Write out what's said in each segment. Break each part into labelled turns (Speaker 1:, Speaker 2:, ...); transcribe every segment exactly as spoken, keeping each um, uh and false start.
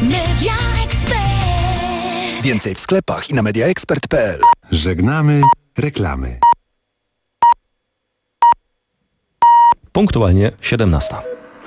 Speaker 1: Media Expert.
Speaker 2: Więcej w sklepach i na mediaexpert kropka p l.
Speaker 3: Żegnamy reklamy.
Speaker 4: Punktualnie siedemnasta.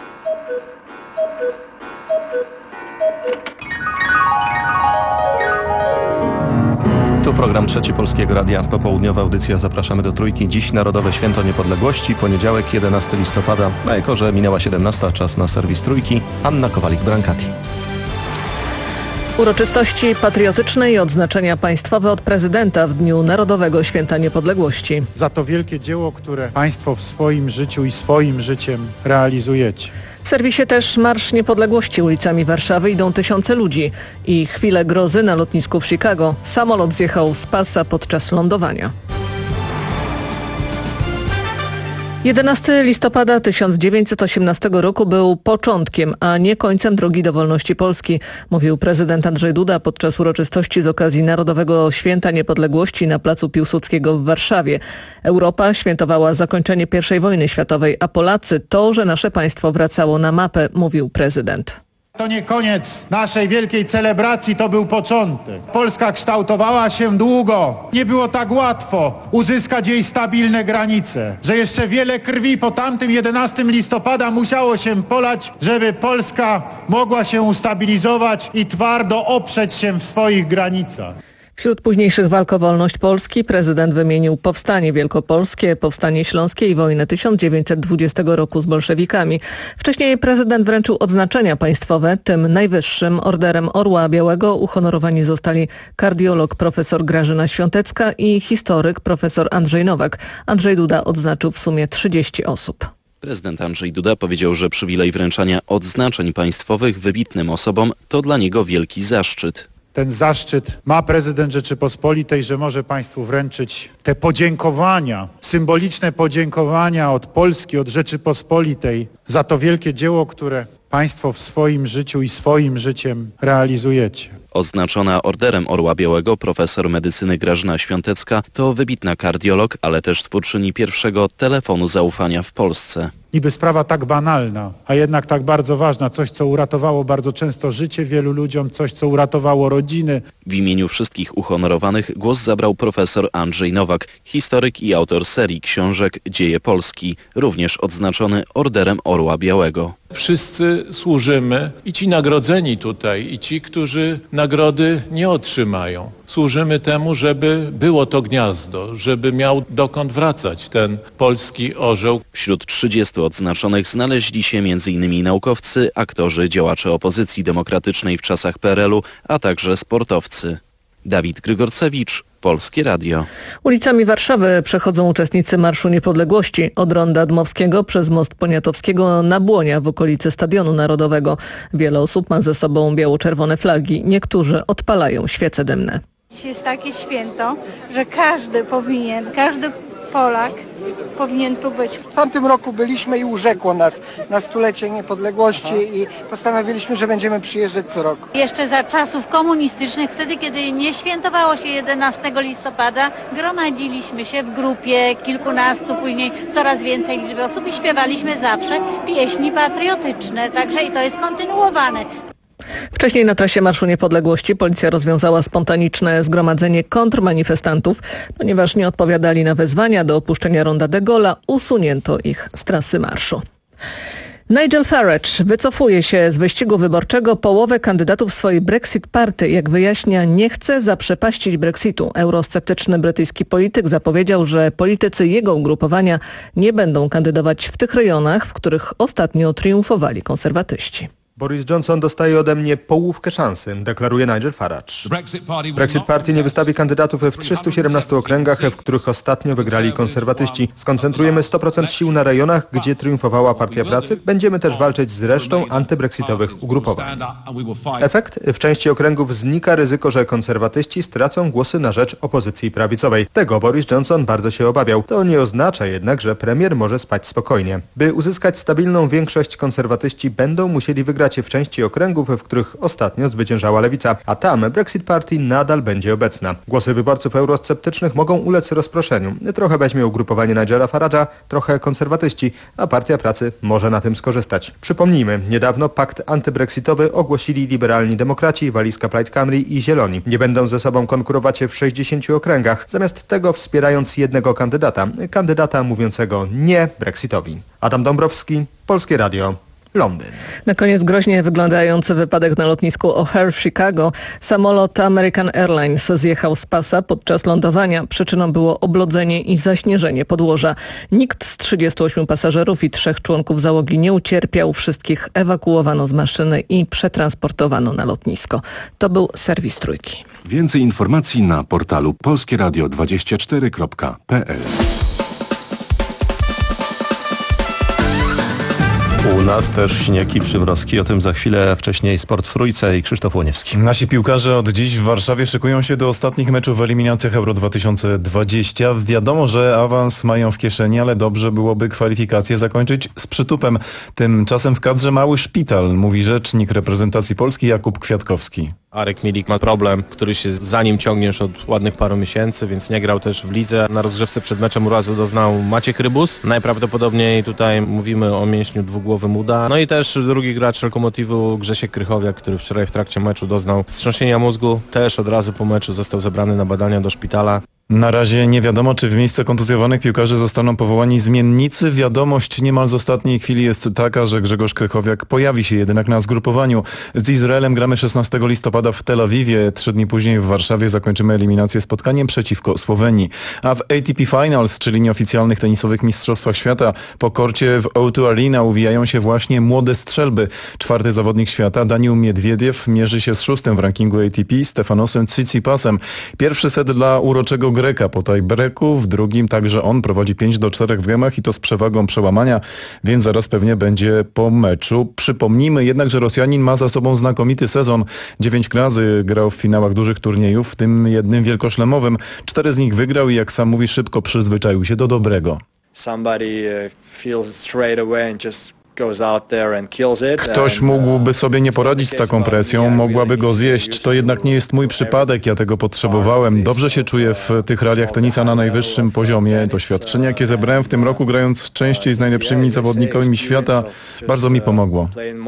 Speaker 4: Tu program Trzeci Polskiego Radia. Popołudniowa audycja. Zapraszamy do Trójki. Dziś Narodowe Święto Niepodległości. Poniedziałek, jedenastego listopada. A jako że minęła siedemnasta, czas na serwis Trójki. Anna Kowalik-Brankati.
Speaker 5: Uroczystości patriotyczne i odznaczenia państwowe od prezydenta w Dniu Narodowego Święta Niepodległości.
Speaker 6: Za to wielkie dzieło, które państwo w swoim życiu i swoim życiem realizujecie.
Speaker 5: W serwisie też Marsz Niepodległości. Ulicami Warszawy idą tysiące ludzi. I chwile grozy na lotnisku w Chicago. Samolot zjechał z pasa podczas lądowania. jedenastego listopada tysiąc dziewięćset osiemnastego roku był początkiem, a nie końcem drogi do wolności Polski, mówił prezydent Andrzej Duda podczas uroczystości z okazji Narodowego Święta Niepodległości na placu Piłsudskiego w Warszawie. Europa świętowała zakończenie pierwszej wojny światowej, a Polacy to, że nasze państwo wracało na mapę, mówił prezydent.
Speaker 6: To nie koniec naszej wielkiej celebracji, to był początek. Polska kształtowała się długo. Nie było tak łatwo uzyskać jej stabilne granice, że jeszcze wiele krwi po tamtym jedenastego listopada musiało się polać, żeby Polska mogła się ustabilizować i twardo oprzeć się w swoich granicach.
Speaker 5: Wśród późniejszych walk o wolność Polski prezydent wymienił Powstanie Wielkopolskie, Powstanie Śląskie i wojnę tysiąc dziewięćset dwudziestego roku z bolszewikami. Wcześniej prezydent wręczył odznaczenia państwowe, tym najwyższym Orderem Orła Białego uhonorowani zostali kardiolog profesor Grażyna Świątecka i historyk profesor Andrzej Nowak. Andrzej Duda odznaczył w sumie trzydzieści osób.
Speaker 7: Prezydent Andrzej Duda powiedział, że przywilej wręczania odznaczeń państwowych wybitnym osobom to dla niego wielki zaszczyt.
Speaker 6: Ten zaszczyt ma prezydent Rzeczypospolitej, że może państwu wręczyć te podziękowania, symboliczne podziękowania od Polski, od Rzeczypospolitej za to wielkie dzieło, które państwo w swoim życiu i swoim życiem realizujecie.
Speaker 7: Oznaczona Orderem Orła Białego profesor medycyny Grażyna Świątecka to wybitna kardiolog, ale też twórczyni pierwszego telefonu zaufania w Polsce.
Speaker 6: Niby sprawa tak banalna, a jednak tak bardzo ważna. Coś, co uratowało bardzo często życie wielu ludziom, coś, co uratowało rodziny.
Speaker 7: W imieniu wszystkich uhonorowanych głos zabrał profesor Andrzej Nowak, historyk i autor serii książek Dzieje Polski, również odznaczony Orderem Orła Białego.
Speaker 8: Wszyscy służymy i ci nagrodzeni tutaj, i ci, którzy nagrody nie otrzymają. Służymy temu, żeby było to gniazdo, żeby miał dokąd wracać ten polski orzeł.
Speaker 7: Wśród trzydziestu odznaczonych znaleźli się między innymi naukowcy, aktorzy, działacze opozycji demokratycznej w czasach P R L u, a także sportowcy. Dawid Grygorcewicz, Polskie Radio.
Speaker 5: Ulicami Warszawy przechodzą uczestnicy Marszu Niepodległości od Ronda Dmowskiego przez Most Poniatowskiego na Błonia w okolicy Stadionu Narodowego. Wiele osób ma ze sobą biało-czerwone flagi. Niektórzy odpalają świece dymne.
Speaker 9: Dziś jest takie święto, że każdy powinien, każdy Polak powinien tu być.
Speaker 10: W tamtym roku byliśmy i urzekło nas na stulecie niepodległości i postanowiliśmy, że będziemy przyjeżdżać co roku.
Speaker 9: Jeszcze za czasów komunistycznych, wtedy kiedy nie świętowało się jedenastego listopada, gromadziliśmy się w grupie kilkunastu, później coraz więcej liczby osób i śpiewaliśmy zawsze pieśni patriotyczne, także i to jest kontynuowane.
Speaker 5: Wcześniej na trasie Marszu Niepodległości policja rozwiązała spontaniczne zgromadzenie kontrmanifestantów. Ponieważ nie odpowiadali na wezwania do opuszczenia ronda de Gaulle'a, usunięto ich z trasy marszu. Nigel Farage wycofuje się z wyścigu wyborczego. Połowę kandydatów swojej Brexit Party, jak wyjaśnia, nie chce zaprzepaścić Brexitu. Eurosceptyczny brytyjski polityk zapowiedział, że politycy jego ugrupowania nie będą kandydować w tych rejonach, w których ostatnio triumfowali konserwatyści.
Speaker 11: Boris Johnson dostaje ode mnie połówkę szansy, deklaruje Nigel Farage. Brexit Party nie wystawi kandydatów w trzystu siedemnastu okręgach, w których ostatnio wygrali konserwatyści. Skoncentrujemy sto procent sił na rejonach, gdzie triumfowała Partia Pracy. Będziemy też walczyć z resztą antybrexitowych ugrupowań. Efekt? W części okręgów znika ryzyko, że konserwatyści stracą głosy na rzecz opozycji prawicowej. Tego Boris Johnson bardzo się obawiał. To nie oznacza jednak, że premier może spać spokojnie. By uzyskać stabilną większość, konserwatyści będą musieli wygrać wygrać w części okręgów, w których ostatnio zwyciężała lewica, a tam Brexit Party nadal będzie obecna. Głosy wyborców eurosceptycznych mogą ulec rozproszeniu. Trochę weźmie ugrupowanie Nigela Farage'a, trochę konserwatyści, a Partia Pracy może na tym skorzystać. Przypomnijmy, niedawno pakt antybrexitowy ogłosili liberalni demokraci, walizka Plaid Cymru i Zieloni. Nie będą ze sobą konkurować w sześćdziesięciu okręgach, zamiast tego wspierając jednego kandydata, kandydata mówiącego nie Brexitowi. Adam Dąbrowski, Polskie Radio, Londyn.
Speaker 5: Na koniec groźnie wyglądający wypadek na lotnisku O'Hare w Chicago. Samolot American Airlines zjechał z pasa podczas lądowania. Przyczyną było oblodzenie i zaśnieżenie podłoża. Nikt z trzydziestu ośmiu pasażerów i trzech członków załogi nie ucierpiał. Wszystkich ewakuowano z maszyny i przetransportowano na lotnisko. To był serwis Trójki.
Speaker 3: Więcej informacji na portalu polskie radio dwadzieścia cztery kropka p l.
Speaker 4: U nas też śnieg i przymrozki, o tym za chwilę. Wcześniej sport w Trójce i Krzysztof Łoniewski.
Speaker 12: Nasi piłkarze od dziś w Warszawie szykują się do ostatnich meczów w eliminacjach Euro dwa tysiące dwadzieścia. Wiadomo, że awans mają w kieszeni, ale dobrze byłoby kwalifikacje zakończyć z przytupem. Tymczasem w kadrze mały szpital, mówi rzecznik reprezentacji Polski Jakub Kwiatkowski.
Speaker 13: Arek Milik ma problem, który się za nim ciągnie już od ładnych paru miesięcy, więc nie grał też w lidze. Na rozgrzewce przed meczem urazu doznał Maciek Rybus. Najprawdopodobniej tutaj mówimy o mięśniu dwugłowym uda. No i też drugi gracz Lokomotywu Grzesiek Krychowiak, który wczoraj w trakcie meczu doznał wstrząsienia mózgu. Też od razu po meczu został zabrany na badania do szpitala.
Speaker 12: Na razie nie wiadomo, czy w miejsce kontuzjowanych piłkarzy zostaną powołani zmiennicy. Wiadomość niemal z ostatniej chwili jest taka, że Grzegorz Krychowiak pojawi się jednak na zgrupowaniu. Z Izraelem gramy szesnastego listopada w Tel Awiwie. Trzy dni później w Warszawie zakończymy eliminację spotkaniem przeciwko Słowenii. A w A T P Finals, czyli nieoficjalnych tenisowych mistrzostwach świata, po korcie w O dwa Arena uwijają się właśnie młode strzelby. Czwarty zawodnik świata, Daniil Miedwiediew, mierzy się z szóstym w rankingu A T P, Stefanosem Tsitsipasem. Pierwszy set dla uroczego Greka po tiebreaku, w drugim także on prowadzi pięć do czterech w gemach i to z przewagą przełamania, więc zaraz pewnie będzie po meczu. Przypomnijmy jednak, że Rosjanin ma za sobą znakomity sezon. Dziewięć razy grał w finałach dużych turniejów, w tym jednym wielkoszlemowym. Cztery z nich wygrał i jak sam mówi, szybko przyzwyczaił się do dobrego. Ktoś mógłby sobie nie poradzić z taką presją, mogłaby go zjeść. To jednak nie jest mój przypadek, ja tego potrzebowałem. Dobrze się czuję w tych realiach tenisa na najwyższym poziomie. Doświadczenie, jakie zebrałem w tym roku, grając częściej z najlepszymi zawodnikami świata, bardzo mi pomogło.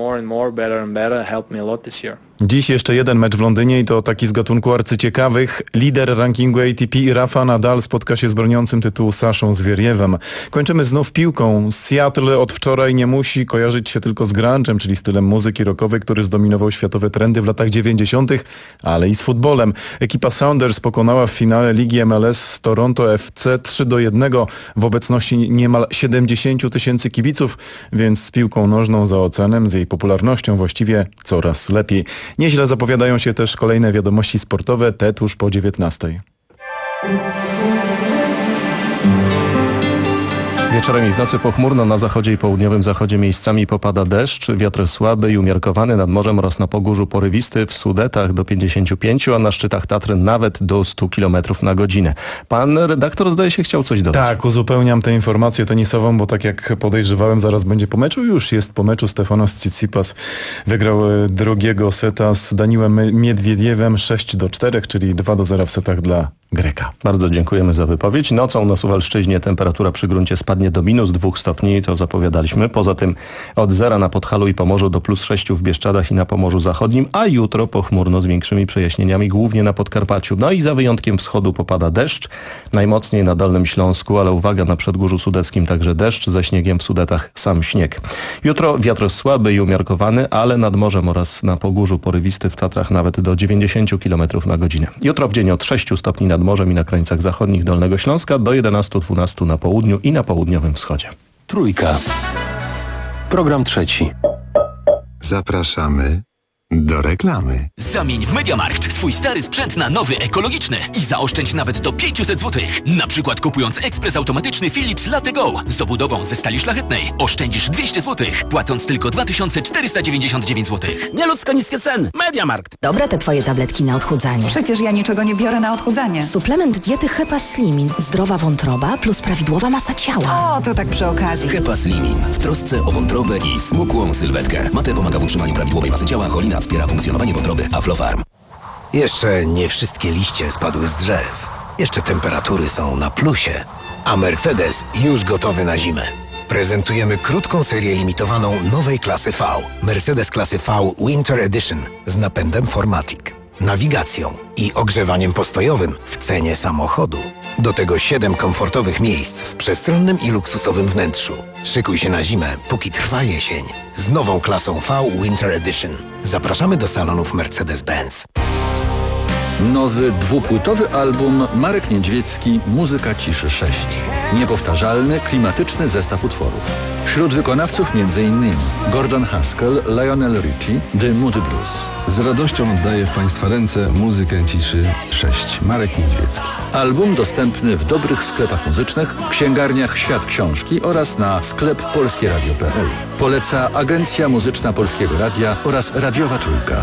Speaker 12: Dziś jeszcze jeden mecz w Londynie i to taki z gatunku arcyciekawych. Lider rankingu A T P Rafa Nadal spotka się z broniącym tytułu Saszą Zwieriewem. Kończymy znów piłką. Seattle od wczoraj nie musi kojarzyć się tylko z grunge'em, czyli stylem muzyki rockowej, który zdominował światowe trendy w latach dziewięćdziesiątych, ale i z futbolem. Ekipa Sounders pokonała w finale Ligi M L S Toronto F C trzy do jednego w obecności niemal siedemdziesięciu tysięcy kibiców, więc z piłką nożną za oceanem, z jej popularnością właściwie coraz lepiej. Nieźle zapowiadają się też kolejne wiadomości sportowe, te tuż po dziewiętnastej.
Speaker 4: Wieczorem i w nocy pochmurno, na zachodzie i południowym zachodzie miejscami popada deszcz, wiatr słaby i umiarkowany nad morzem oraz na Pogórzu porywisty, w Sudetach do pięćdziesięciu pięciu, a na szczytach Tatry nawet do stu kilometrów na godzinę. Pan redaktor, zdaje się, chciał coś dodać.
Speaker 12: Tak, uzupełniam tę informację tenisową, bo tak jak podejrzewałem, zaraz będzie po meczu, już jest po meczu. Stefanos Tsitsipas wygrał drugiego seta z Daniilem Miedwiediewem sześć do czterech, czyli dwa do zera w setach dla Greka.
Speaker 4: Bardzo dziękujemy za wypowiedź. Nocą na Suwalszczyźnie temperatura przy gruncie spadnie do minus dwóch stopni, to zapowiadaliśmy. Poza tym od zera na Podhalu i Pomorzu do plus sześciu w Bieszczadach i na Pomorzu Zachodnim, a jutro pochmurno z większymi przejaśnieniami, głównie na Podkarpaciu. No i za wyjątkiem wschodu popada deszcz, najmocniej na Dolnym Śląsku, ale uwaga, na Przedgórzu Sudeckim także deszcz, ze śniegiem w Sudetach sam śnieg. Jutro wiatr słaby i umiarkowany, ale nad morzem oraz na Pogórzu porywisty, w Tatrach nawet do dziewięćdziesięciu kilometrów na godzinę. Jutro w dzień od sześciu stopni nad morzem i na krańcach zachodnich Dolnego Śląska do jedenastu dwunastu na południu i na południowym wschodzie.
Speaker 3: Trójka. Program trzeci. Zapraszamy Do reklamy.
Speaker 14: Zamień w MediaMarkt swój stary sprzęt na nowy, ekologiczny i zaoszczędź nawet do pięćset złotych. Na przykład kupując ekspres automatyczny Philips Latte Go z obudową ze stali szlachetnej oszczędzisz dwieście złotych, płacąc tylko dwa tysiące czterysta dziewięćdziesiąt dziewięć złotych.
Speaker 15: Nieludzko niskie ceny. MediaMarkt.
Speaker 16: Dobre te twoje tabletki na odchudzanie.
Speaker 17: Przecież ja niczego nie biorę na odchudzanie.
Speaker 16: Suplement diety Hepa Slimin. Zdrowa wątroba plus prawidłowa masa ciała.
Speaker 17: O, to tak przy okazji.
Speaker 18: Hepa Slimin. W trosce o wątrobę i smukłą sylwetkę. Mate pomaga w utrzymaniu prawidłowej masy ciała, cholina wspiera funkcjonowanie wątroby. Aflofarm.
Speaker 2: Jeszcze nie wszystkie liście spadły z drzew. Jeszcze temperatury są na plusie. A Mercedes już gotowy na zimę. Prezentujemy krótką serię limitowaną nowej klasy V. Mercedes klasy V Winter Edition z napędem four matic, nawigacją i ogrzewaniem postojowym w cenie samochodu. Do tego siedem komfortowych miejsc w przestronnym i luksusowym wnętrzu. Szykuj się na zimę, póki trwa jesień. Z nową klasą V Winter Edition. Zapraszamy do salonów Mercedes-Benz.
Speaker 19: Nowy dwupłytowy album Marek Niedźwiecki Muzyka ciszy sześć. Niepowtarzalny, klimatyczny zestaw utworów. Wśród wykonawców m.in. Gordon Haskell, Lionel Richie, The Moody Blues.
Speaker 20: Z radością oddaję w Państwa ręce Muzykę ciszy sześć. Marek Niedźwiecki.
Speaker 19: Album dostępny w dobrych sklepach muzycznych, w księgarniach Świat Książki oraz na sklep polskie radio kropka p l. Poleca Agencja Muzyczna Polskiego Radia oraz Radiowa Trójka.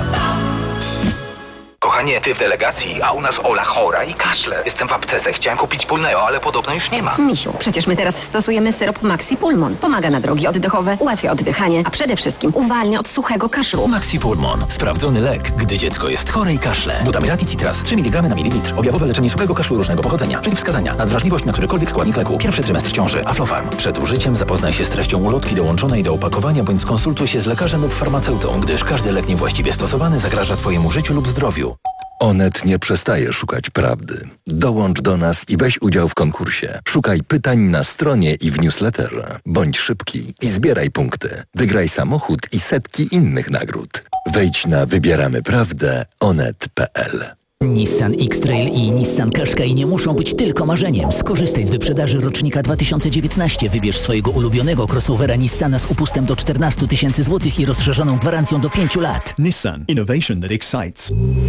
Speaker 21: Kochanie, ty w delegacji, a u nas Ola chora i kaszle. Jestem w aptece, chciałem kupić Pulneo, ale podobno już nie ma.
Speaker 22: Misiu, przecież my teraz stosujemy syrop Maxi Pulmon. Pomaga na drogi oddechowe, ułatwia oddychanie, a przede wszystkim uwalnia od suchego kaszlu.
Speaker 21: Maxi Pulmon. Sprawdzony lek, gdy dziecko jest chore i kaszle. Glutamylat i citras. trzy miligramy na mililitr. Objawowe leczenie suchego kaszlu różnego pochodzenia. Przeciwwskazania. Nadwrażliwość na którykolwiek składnik leku. Pierwszy trymestr ciąży. Aflofarm. Przed użyciem zapoznaj się z treścią ulotki dołączonej do opakowania bądź skonsultuj się z lekarzem lub farmaceutą, gdyż każdy lek niewłaściwie stosowany zagraża Twojemu życiu lub zdrowiu.
Speaker 18: Onet nie przestaje szukać prawdy. Dołącz do nas i weź udział w konkursie. Szukaj pytań na stronie i w newsletterze. Bądź szybki i zbieraj punkty. Wygraj samochód i setki innych nagród. Wejdź na wybieramy prawdę onet kropka p l.
Speaker 23: Nissan X-Trail i Nissan Qashqai nie muszą być tylko marzeniem. Skorzystaj z wyprzedaży rocznika dwa tysiące dziewiętnaście. Wybierz swojego ulubionego crossovera Nissana z upustem do czternaście tysięcy złotych i rozszerzoną gwarancją do pięciu lat.
Speaker 24: Nissan. Innovation that excites.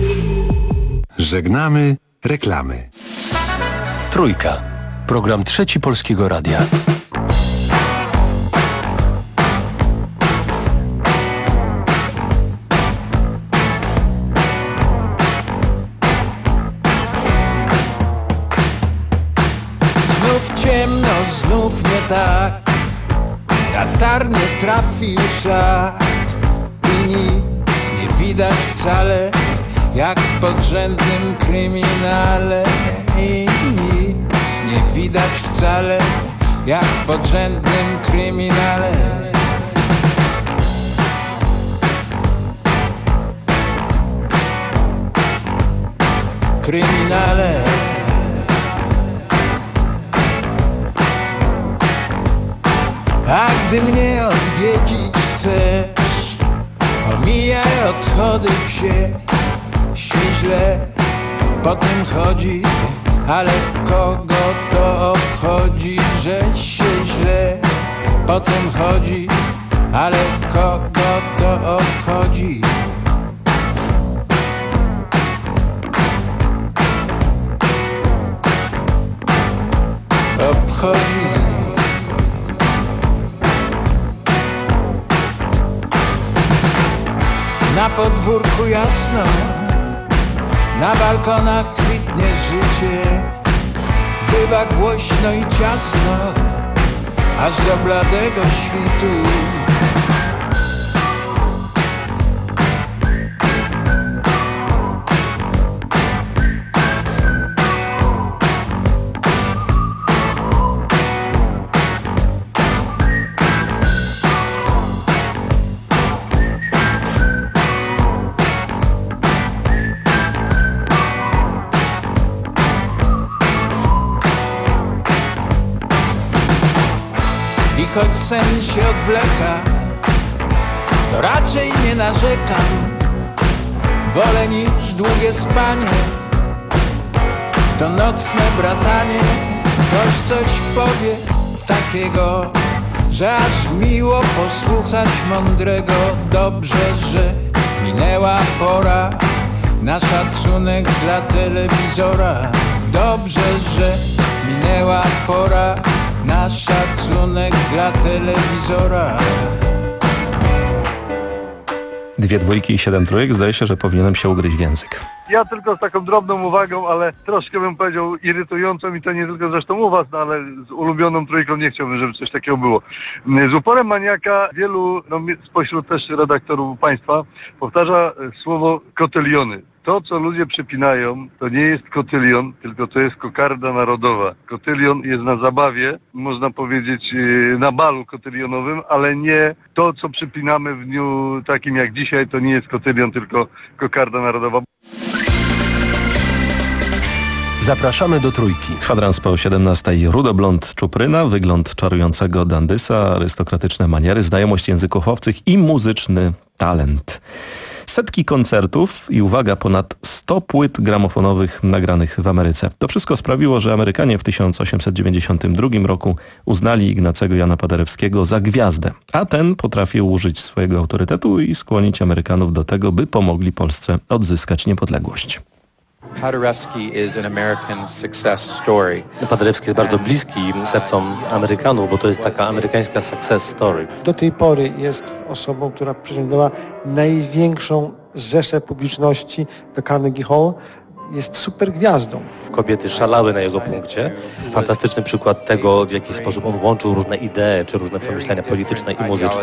Speaker 3: Żegnamy reklamy.
Speaker 25: Trójka. Program Trzeci Polskiego Radia.
Speaker 26: Znów ciemno, znów nie tak. Latarnie trafił szlak i nic nie widać wcale, jak w podrzędnym kryminale. I nic nie widać wcale, jak w podrzędnym kryminale. Kryminale. A gdy mnie odwiedzić chcesz, omijaj odchody psie. Śni źle, po tym chodzi, ale kogo to obchodzi, że się źle po tym chodzi, ale kogo to obchodzi. Obchodzi. Na podwórku jasno, na balkonach kwitnie życie. Bywa głośno i ciasno, aż do bladego świtu. I choć sen się odwleka, to raczej nie narzekam. Wolę niż długie spanie, to nocne bratanie. Ktoś coś powie takiego, że aż miło posłuchać mądrego. Dobrze, że mi minęła pora na szacunek dla telewizora. Dobrze, że minęła pora na szacunek dla telewizora.
Speaker 4: Dwie dwójki i siedem trójek. Zdaje się, że powinienem się ugryźć w język.
Speaker 1: Ja tylko z taką drobną uwagą, ale troszkę bym powiedział irytującą i to nie tylko zresztą u was, no ale z ulubioną trójką nie chciałbym, żeby coś takiego było. Z uporem maniaka wielu, no, spośród też redaktorów państwa powtarza słowo kotyliony. To, co ludzie przypinają, to nie jest kotylion, tylko to jest kokarda narodowa. Kotylion jest na zabawie, można powiedzieć na balu kotylionowym, ale nie to, co przypinamy w dniu takim jak dzisiaj, to nie jest kotylion, tylko kokarda narodowa.
Speaker 25: Zapraszamy do Trójki.
Speaker 4: Kwadrans po siedemnastej. Rudoblond czupryna, wygląd czarującego dandysa, arystokratyczne maniery, znajomość języków obcych i muzyczny talent. Setki koncertów i uwaga, ponad sto płyt gramofonowych nagranych w Ameryce. To wszystko sprawiło, że Amerykanie w tysiąc osiemset dziewięćdziesiątym drugim roku uznali Ignacego Jana Paderewskiego za gwiazdę, a ten potrafił użyć swojego autorytetu i skłonić Amerykanów do tego, by pomogli Polsce odzyskać niepodległość.
Speaker 6: Paderewski is an American success story.
Speaker 7: Paderewski jest bardzo bliski sercom Amerykanów, bo to jest taka amerykańska success story.
Speaker 8: Do tej pory jest osobą, która przyciągnęła największą rzeszę publiczności do Carnegie Hall. Jest super gwiazdą.
Speaker 7: Kobiety szalały na jego punkcie. Fantastyczny przykład tego, w jaki sposób on łączył różne idee, czy różne przemyślenia polityczne i muzyczne.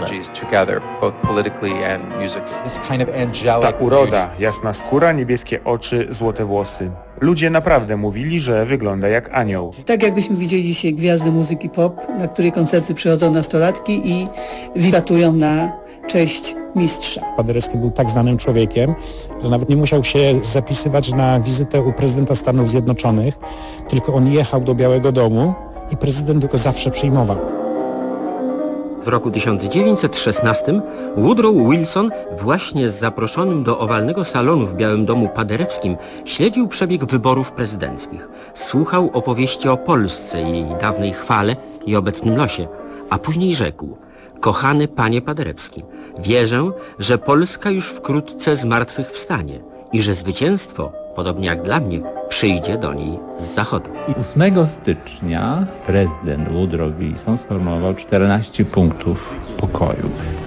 Speaker 9: Ta uroda, jasna skóra, niebieskie oczy, złote włosy. Ludzie naprawdę mówili, że wygląda jak anioł.
Speaker 10: Tak jakbyśmy widzieli dzisiaj gwiazdy muzyki pop, na której koncerty przychodzą nastolatki i wiwatują na cześć mistrza.
Speaker 27: Paderewski był tak znanym człowiekiem, że nawet nie musiał się zapisywać na wizytę u prezydenta Stanów Zjednoczonych, tylko on jechał do Białego Domu i prezydent go zawsze przyjmował.
Speaker 28: W roku tysiąc dziewięćset szesnastym Woodrow Wilson właśnie z zaproszonym do owalnego salonu w Białym Domu Paderewskim śledził przebieg wyborów prezydenckich. Słuchał opowieści o Polsce, jej dawnej chwale i obecnym losie, a później rzekł: kochany panie Paderewski, wierzę, że Polska już wkrótce zmartwychwstanie i że zwycięstwo, podobnie jak dla mnie, przyjdzie do niej z zachodu.
Speaker 29: ósmego stycznia prezydent Woodrow Wilson sformułował czternaście punktów pokoju.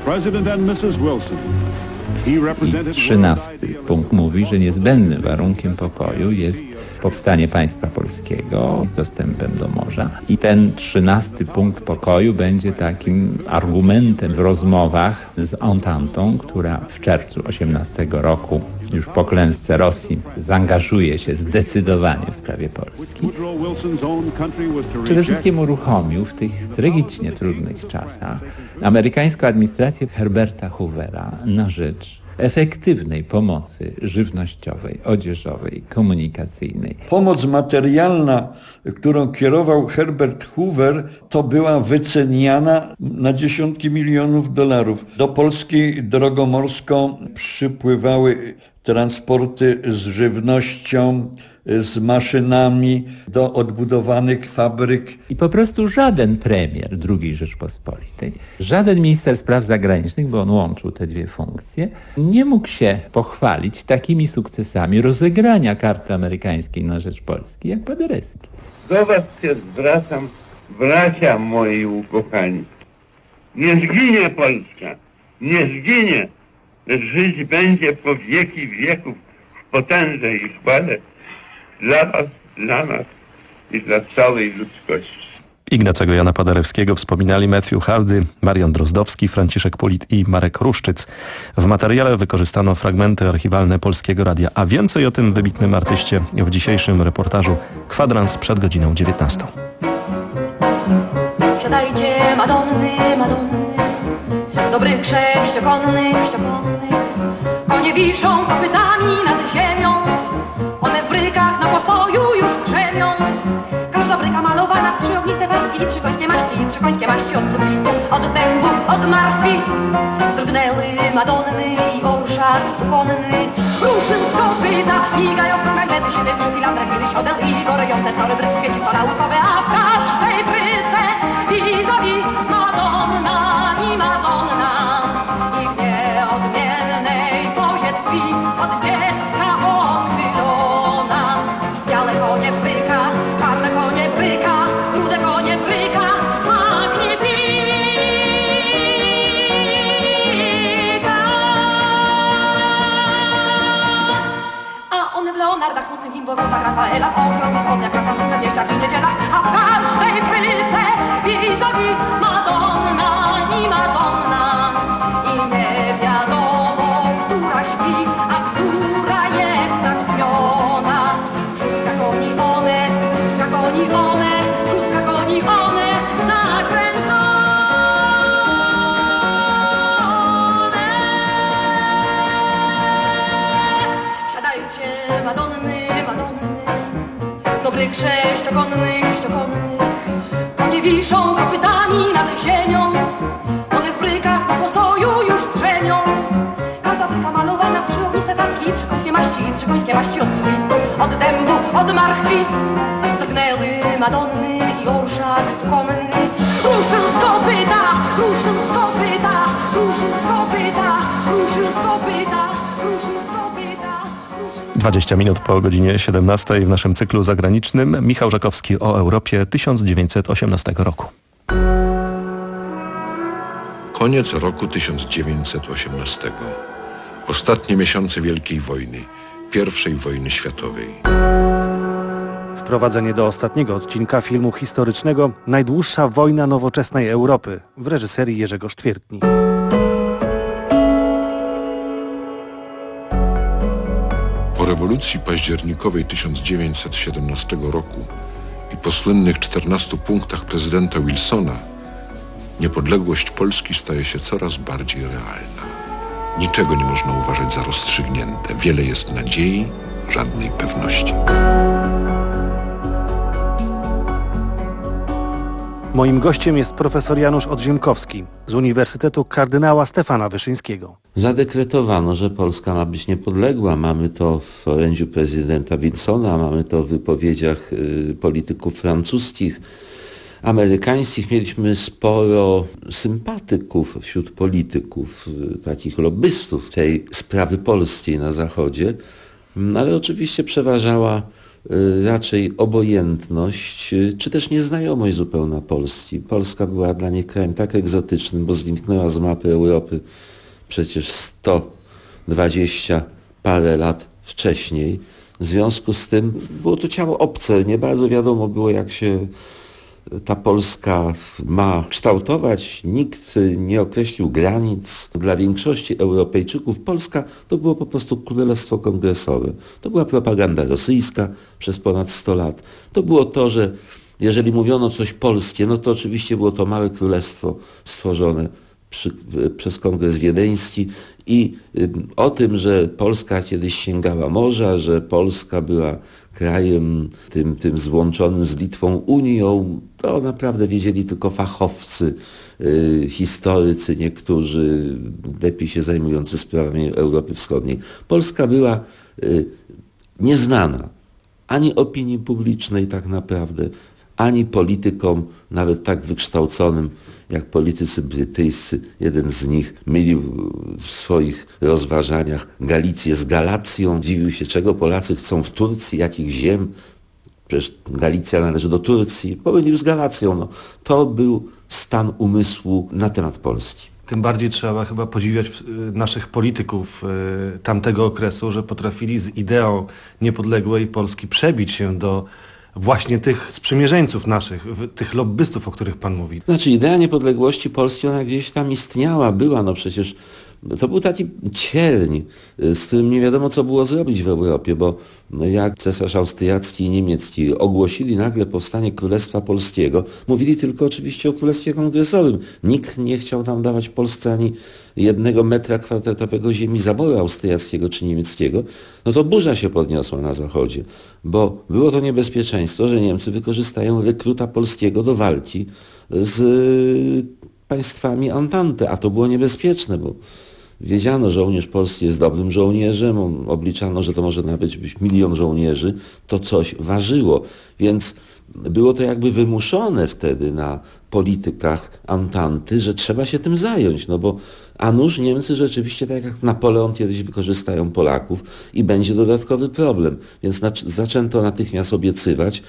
Speaker 29: I trzynasty punkt mówi, że niezbędnym warunkiem pokoju jest powstanie państwa polskiego z dostępem do morza. I ten trzynasty punkt pokoju będzie takim argumentem w rozmowach z Ententą, która w czerwcu osiemnastego roku już po klęsce Rosji zaangażuje się zdecydowanie w sprawie Polski. Przede wszystkim uruchomił w tych tragicznie trudnych czasach amerykańską administrację Herberta Hoovera na rzecz efektywnej pomocy żywnościowej, odzieżowej, komunikacyjnej.
Speaker 30: Pomoc materialna, którą kierował Herbert Hoover, to była wyceniana na dziesiątki milionów dolarów. Do Polski drogą morską przypływały transporty z żywnością, z maszynami do odbudowanych fabryk.
Speaker 29: I po prostu żaden premier drugiej Rzeczpospolitej, żaden minister spraw zagranicznych, bo on łączył te dwie funkcje, nie mógł się pochwalić takimi sukcesami rozegrania karty amerykańskiej na rzecz Polski jak Paderewski.
Speaker 31: Do was się zwracam, bracia moi ukochani. Nie zginie Polska, nie zginie, lecz żyć będzie po wieki wieków w potędze i chwale. Dla was, dla nas i dla całej ludzkości.
Speaker 4: Ignacego Jana Paderewskiego wspominali Matthew Hardy, Marian Drozdowski, Franciszek Pulit i Marek Ruszczyc. W materiale wykorzystano fragmenty archiwalne Polskiego Radia, a więcej o tym wybitnym artyście w dzisiejszym reportażu Kwadrans przed godziną dziewiętnastą.
Speaker 32: Wsiadajcie, Madonny, Madonny, dobrych sześciokonnych, sześciokonnych. Konie wiszą kopytami nad ziemią, one w brykach na postoju już drzemią. Każda bryka malowana w trzy ogniste wargi i trzy końskie maści, i trzy końskie maści od sufitu, od dębu, od martwi. Drgnęły Madonny i orszak konny, ruszył z kopyta, migają w progach lezy, siedy przy filatrach, kiedy siodeł i gorejące cory brytkie ci stola łykowe, a w każdej bryce vis-a-vis Madonna i Madonna. I w nieodmiennej pozie nardach smutnych inwowodach Rafaela, w ogromnych ogniach, na każdym przedmieściach i niedzielach, a w każdej fryce vis-a-vis Madonna i Madonna. I nie wiadomo, która śpi, a która jest natchniona. Szóstka koni one, szóstka koni one, szóstka koni one, zakręcone. Siadajcie, Madonny, Madonny, dobrych sześciokonnych, ściokonnych. Konie wiszą kopytami nad ziemią, one w brykach na postoju już drzemią. Każda bryka malowana w trzy ogniste farbki, trzy końskie maści, trzy końskie maści od culi, od dębu, od marchwi. Drgnęły Madonny i orszak stukonny. Ruszył z kopyta, ruszył z kopyta, ruszył z kopyta, ruszył z kopyta, ruszył z kopyta.
Speaker 4: dwadzieścia minut po godzinie siedemnastej w naszym cyklu zagranicznym Michał Żakowski o Europie tysiąc dziewięćset osiemnastego roku.
Speaker 2: Koniec roku tysiąc dziewięćset osiemnastego. Ostatnie miesiące Wielkiej Wojny, pierwszej wojny światowej.
Speaker 5: Wprowadzenie do ostatniego odcinka filmu historycznego Najdłuższa wojna nowoczesnej Europy w reżyserii Jerzego Sztwiertni.
Speaker 2: Po rewolucji październikowej tysiąc dziewięćset siedemnastego roku i po słynnych czternastu punktach prezydenta Wilsona niepodległość Polski staje się coraz bardziej realna. Niczego nie można uważać za rozstrzygnięte. Wiele jest nadziei, żadnej pewności.
Speaker 5: Moim gościem jest profesor Janusz Odziemkowski z Uniwersytetu Kardynała Stefana Wyszyńskiego.
Speaker 11: Zadekretowano, że Polska ma być niepodległa. Mamy to w orędziu prezydenta Wilsona, mamy to w wypowiedziach y, polityków francuskich, amerykańskich. Mieliśmy sporo sympatyków wśród polityków, y, takich lobbystów tej sprawy polskiej na Zachodzie, ale oczywiście przeważała raczej obojętność, czy też nieznajomość zupełna Polski. Polska była dla nich krajem tak egzotycznym, bo zniknęła z mapy Europy przecież sto dwadzieścia parę lat wcześniej. W związku z tym było to ciało obce. Nie bardzo wiadomo było, jak się ta Polska ma kształtować. Nikt nie określił granic. Dla większości Europejczyków Polska to było po prostu królestwo kongresowe. To była propaganda rosyjska przez ponad sto lat. To było to, że jeżeli mówiono coś polskie, no to oczywiście było to małe królestwo stworzone przy, przez Kongres Wiedeński i y, o tym, że Polska kiedyś sięgała morza, że Polska była krajem tym, tym złączonym z Litwą Unią, to naprawdę wiedzieli tylko fachowcy, y, historycy, niektórzy lepiej się zajmujący sprawami Europy Wschodniej. Polska była y, nieznana ani opinii publicznej tak naprawdę, ani politykom nawet tak wykształconym jak politycy brytyjscy. Jeden z nich mylił w swoich rozważaniach Galicję z Galacją. Dziwił się, czego Polacy chcą w Turcji, jakich ziem. Przecież Galicja należy do Turcji. Pomylił z Galacją. No, to był stan umysłu na temat Polski.
Speaker 5: Tym bardziej trzeba chyba podziwiać naszych polityków tamtego okresu, że potrafili z ideą niepodległej Polski przebić się do właśnie tych sprzymierzeńców naszych, tych lobbystów, o których pan mówi.
Speaker 11: Znaczy idea niepodległości Polski, ona gdzieś tam istniała, była, no przecież to był taki cierń, z którym nie wiadomo, co było zrobić w Europie, bo jak cesarz austriacki i niemiecki ogłosili nagle powstanie Królestwa Polskiego, mówili tylko oczywiście o Królestwie Kongresowym. Nikt nie chciał tam dawać Polsce ani jednego metra kwadratowego ziemi zaboru austriackiego czy niemieckiego. No to burza się podniosła na Zachodzie, bo było to niebezpieczeństwo, że Niemcy wykorzystają rekruta polskiego do walki z państwami Entente, a to było niebezpieczne, bo wiedziano, że żołnierz polski jest dobrym żołnierzem, obliczano, że to może nawet być milion żołnierzy, to coś ważyło, więc było to jakby wymuszone wtedy na politykach Ententy, że trzeba się tym zająć, no bo a nuż Niemcy rzeczywiście, tak jak Napoleon kiedyś, wykorzystają Polaków i będzie dodatkowy problem, więc zaczęto natychmiast obiecywać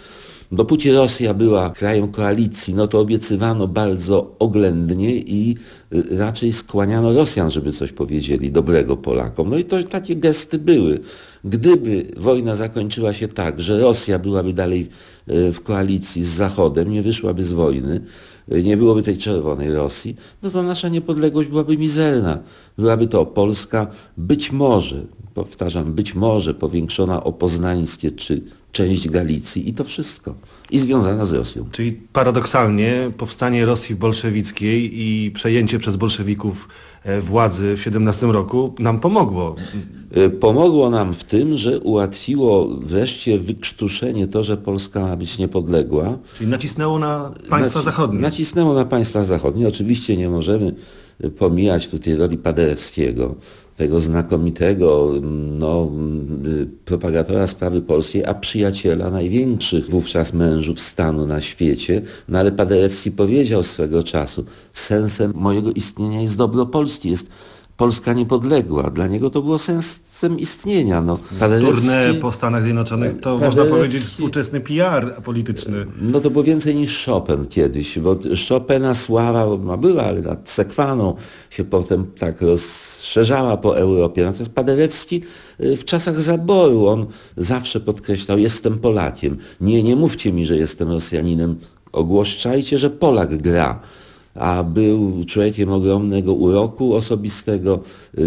Speaker 11: Dopóki Rosja była krajem koalicji, no to obiecywano bardzo oględnie i raczej skłaniano Rosjan, żeby coś powiedzieli dobrego Polakom. No i to takie gesty były. Gdyby wojna zakończyła się tak, że Rosja byłaby dalej w koalicji z Zachodem, nie wyszłaby z wojny, nie byłoby tej czerwonej Rosji, no to nasza niepodległość byłaby mizerna. Byłaby to Polska być może, powtarzam, być może powiększona o poznańskie czy część Galicji i to wszystko. I związana z Rosją.
Speaker 5: Czyli paradoksalnie powstanie Rosji bolszewickiej i przejęcie przez bolszewików władzy w siedemnastym roku nam pomogło.
Speaker 11: Pomogło nam w tym, że ułatwiło wreszcie wykrztuszenie to, że Polska ma być niepodległa.
Speaker 5: Czyli nacisnęło na państwa
Speaker 11: Naci-
Speaker 5: zachodnie.
Speaker 11: Nacisnęło na państwa zachodnie. Oczywiście nie możemy pomijać tutaj roli Paderewskiego, tego znakomitego no, propagatora sprawy polskiej, a przyjaciela największych wówczas mężów stanu na świecie. No ale Paderewski powiedział swego czasu, sensem mojego istnienia jest dobro Polski, jest Polska niepodległa. Dla niego to było sensem istnienia. No,
Speaker 5: Turnę po Stanach Zjednoczonych to można powiedzieć współczesny P R polityczny.
Speaker 11: No to było więcej niż Chopin kiedyś, bo Chopina sława no, była, ale nad Sekwaną się potem tak rozszerzała po Europie. Natomiast Paderewski w czasach zaboru, on zawsze podkreślał, jestem Polakiem. Nie, nie mówcie mi, że jestem Rosjaninem. Ogłaszajcie, że Polak gra. A był człowiekiem ogromnego uroku osobistego,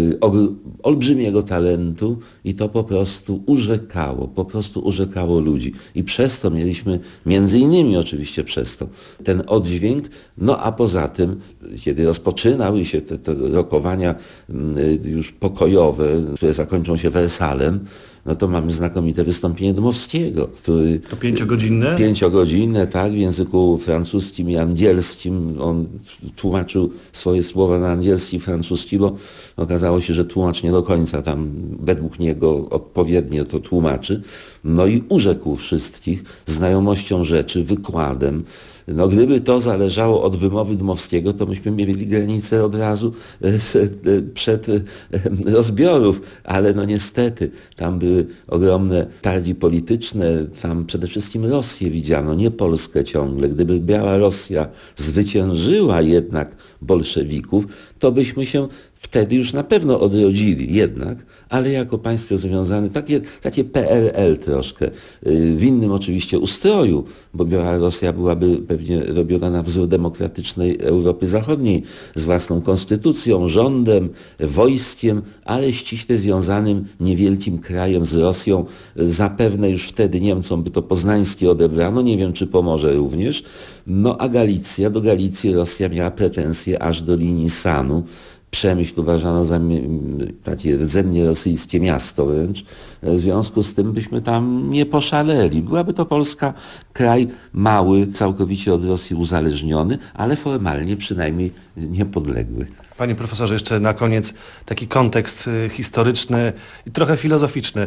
Speaker 11: olbrzymiego talentu i to po prostu urzekało, po prostu urzekało ludzi. I przez to mieliśmy, między innymi oczywiście przez to, ten oddźwięk, no a poza tym, kiedy rozpoczynały się te, te rokowania już pokojowe, które zakończą się Wersalem, no to mamy znakomite wystąpienie Dmowskiego, który...
Speaker 5: To pięciogodzinne?
Speaker 11: Pięciogodzinne, tak, w języku francuskim i angielskim. On tłumaczył swoje słowa na angielski i francuski, bo okazało się, że tłumacz nie do końca tam według niego odpowiednio to tłumaczy. No i urzekł wszystkich znajomością rzeczy, wykładem. No gdyby to zależało od wymowy Dmowskiego, to myśmy mieli granicę od razu przed rozbiorów, ale no niestety tam były ogromne targi polityczne, tam przede wszystkim Rosję widziano, nie Polskę ciągle. Gdyby biała Rosja zwyciężyła jednak bolszewików, to byśmy się wtedy już na pewno odrodzili jednak, ale jako państwo związane, takie, takie P R L troszkę, w innym oczywiście ustroju, bo biała Rosja byłaby pewnie robiona na wzór demokratycznej Europy Zachodniej, z własną konstytucją, rządem, wojskiem, ale ściśle związanym niewielkim krajem z Rosją. Zapewne już wtedy Niemcom by to poznańskie odebrano, nie wiem czy pomoże również. No a Galicja, do Galicji Rosja miała pretensje aż do linii Sanu. Przemyśl uważano za takie rdzennie rosyjskie miasto wręcz. W związku z tym byśmy tam nie poszaleli. Byłaby to Polska kraj mały, całkowicie od Rosji uzależniony, ale formalnie przynajmniej niepodległy.
Speaker 5: Panie profesorze, jeszcze na koniec taki kontekst historyczny i trochę filozoficzny.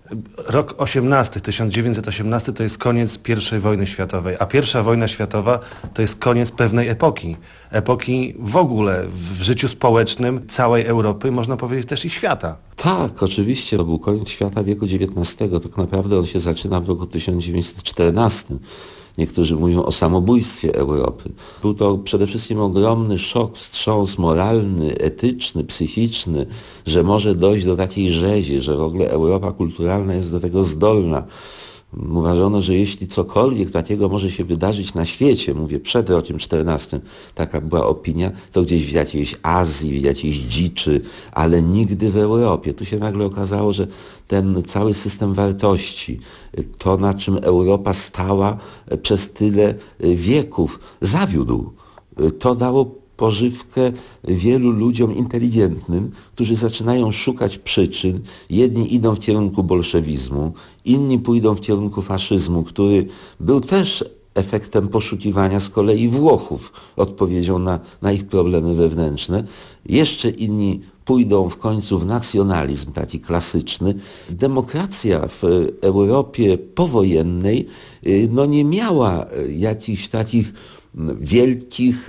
Speaker 5: Rok osiemnasty, tysiąc dziewięćset osiemnasty to jest koniec pierwszej wojny światowej, a pierwsza wojna światowa to jest koniec pewnej epoki. Epoki w ogóle w życiu społecznym całej Europy, można powiedzieć też i świata.
Speaker 11: Tak, oczywiście, to był koniec świata wieku dziewiętnastego. Tak naprawdę on się zaczyna w roku tysiąc dziewięćset czternastym. Niektórzy mówią o samobójstwie Europy. Był to przede wszystkim ogromny szok, wstrząs moralny, etyczny, psychiczny, że może dojść do takiej rzezi, że w ogóle Europa kulturalna jest do tego zdolna. Uważano, że jeśli cokolwiek takiego może się wydarzyć na świecie, mówię przed rokiem czternastym, taka była opinia, to gdzieś w jakiejś Azji, w jakiejś dziczy, ale nigdy w Europie. Tu się nagle okazało, że ten cały system wartości, to na czym Europa stała przez tyle wieków, zawiódł. To dało pożywkę wielu ludziom inteligentnym, którzy zaczynają szukać przyczyn. Jedni idą w kierunku bolszewizmu, inni pójdą w kierunku faszyzmu, który był też efektem poszukiwania z kolei Włochów, odpowiedzią na, na ich problemy wewnętrzne. Jeszcze inni pójdą w końcu w nacjonalizm taki klasyczny. Demokracja w Europie powojennej no nie miała jakichś takich wielkich,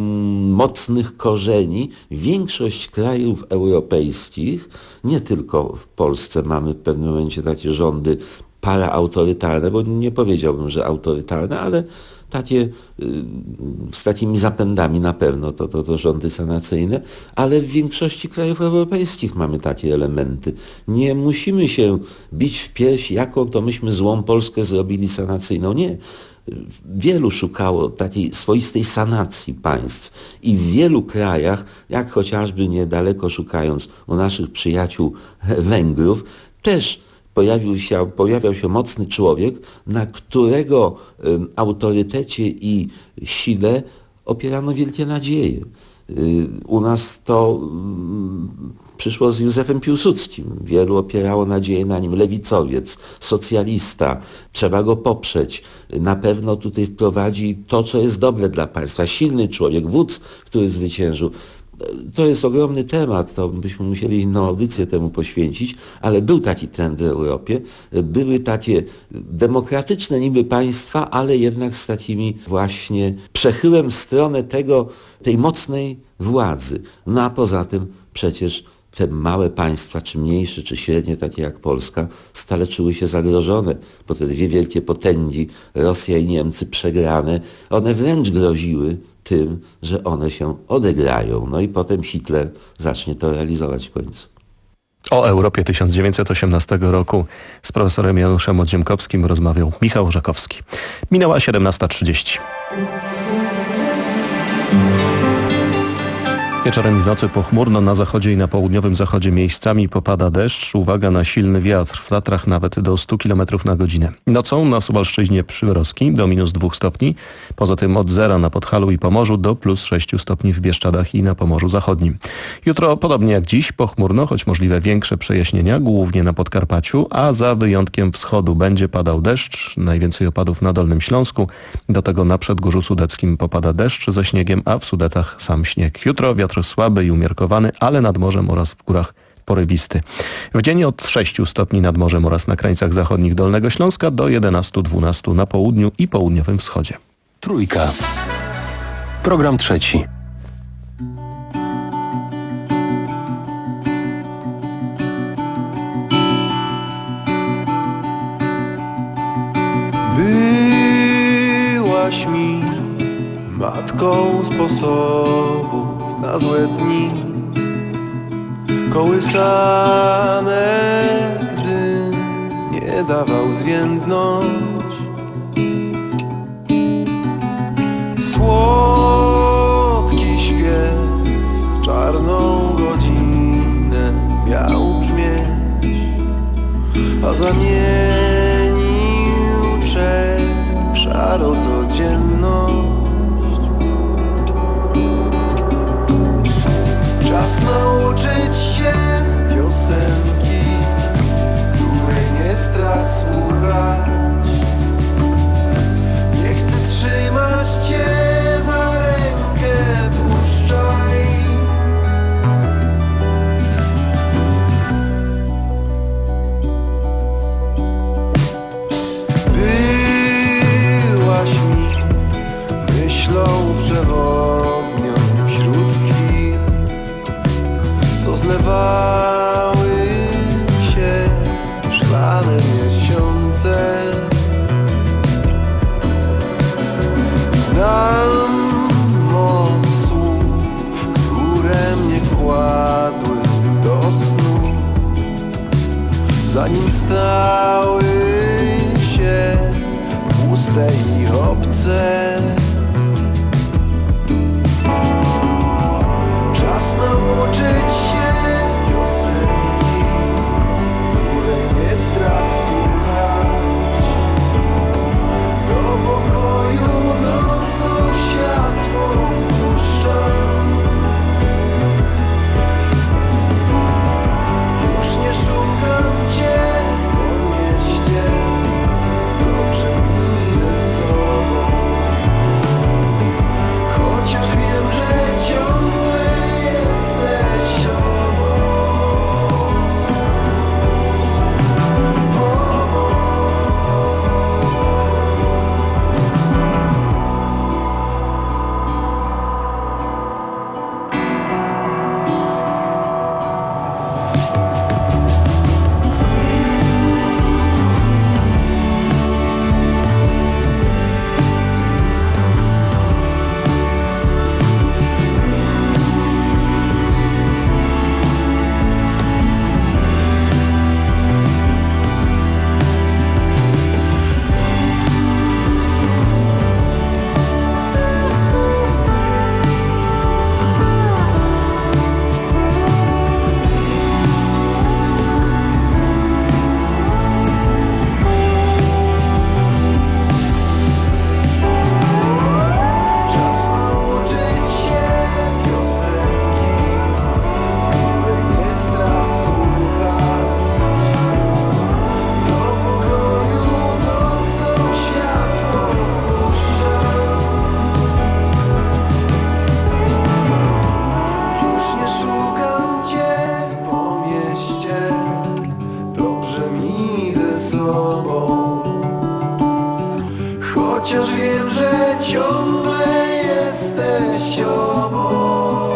Speaker 11: mocnych korzeni. Większość krajów europejskich, nie tylko w Polsce mamy w pewnym momencie takie rządy paraautorytarne, bo nie powiedziałbym, że autorytarne, ale takie z takimi zapędami na pewno to, to, to rządy sanacyjne, ale w większości krajów europejskich mamy takie elementy. Nie musimy się bić w pierś, jaką to myśmy złą Polskę zrobili sanacyjną. Nie. Wielu szukało takiej swoistej sanacji państw i w wielu krajach, jak chociażby niedaleko szukając u naszych przyjaciół Węgrów, też Pojawił się, pojawiał się mocny człowiek, na którego y, autorytecie i sile opierano wielkie nadzieje. Y, u nas to y, przyszło z Józefem Piłsudskim. Wielu opierało nadzieję na nim. Lewicowiec, socjalista. Trzeba go poprzeć. Na pewno tutaj wprowadzi to, co jest dobre dla państwa. Silny człowiek, wódz, który zwyciężył. To jest ogromny temat, to byśmy musieli inną audycję temu poświęcić, ale był taki trend w Europie. Były takie demokratyczne niby państwa, ale jednak z takimi właśnie przechyłem w stronę tego, tej mocnej władzy. No a poza tym przecież te małe państwa, czy mniejsze, czy średnie, takie jak Polska, stale czuły się zagrożone, bo te dwie wielkie potęgi, Rosja i Niemcy przegrane, one wręcz groziły tym, że one się odegrają. No i potem Hitler zacznie to realizować w końcu.
Speaker 4: O Europie tysiąc dziewięćset osiemnastego roku z profesorem Januszem Odziemkowskim rozmawiał Michał Żakowski. Minęła siedemnasta trzydzieści. Wieczorem i w nocy pochmurno, na zachodzie i na południowym zachodzie miejscami popada deszcz. Uwaga na silny wiatr, w Tatrach nawet do stu kilometrów na godzinę. Nocą na Suwalszczyźnie przymrozki do minus dwóch stopni. Poza tym od zera na Podhalu i Pomorzu do plus sześciu stopni w Bieszczadach i na Pomorzu Zachodnim. Jutro podobnie jak dziś pochmurno, choć możliwe większe przejaśnienia, głównie na Podkarpaciu, a za wyjątkiem wschodu będzie padał deszcz. Najwięcej opadów na Dolnym Śląsku. Do tego na Przedgórzu Sudeckim popada deszcz ze śniegiem, a w Sudetach sam śnieg. Jutro wiatr słaby i umiarkowany, ale nad morzem oraz w górach porywisty. W dzień od sześciu stopni nad morzem oraz na krańcach zachodnich Dolnego Śląska do jedenastu dwunastu na południu i południowym wschodzie.
Speaker 25: Trójka. Program trzeci.
Speaker 12: Byłaś mi matką sposobów na złe dni, kołysane, gdy nie dawał zwiędność. Słodki śpiew w czarną godzinę miał brzmieć, a zamienił czek w szarą codzienność. Czas nauczyć się piosenki, której nie strach słuchać. Nie chcę trzymać cię za rękę, puszczaj. Byłaś mi myślą przewodnią wśród chwil, co zlewały się szklane miesiące. Znam moc słów, które mnie kładły do snu, zanim stały się puste i obce. Czas nauczyć się piosenki, której nie strach słuchać. Do pokoju nocą światło wpuszczam. Już nie szukam cię po mieście, dobrze mi ze sobą. tobą. Chociaż wiem, że ciągle jesteś obok.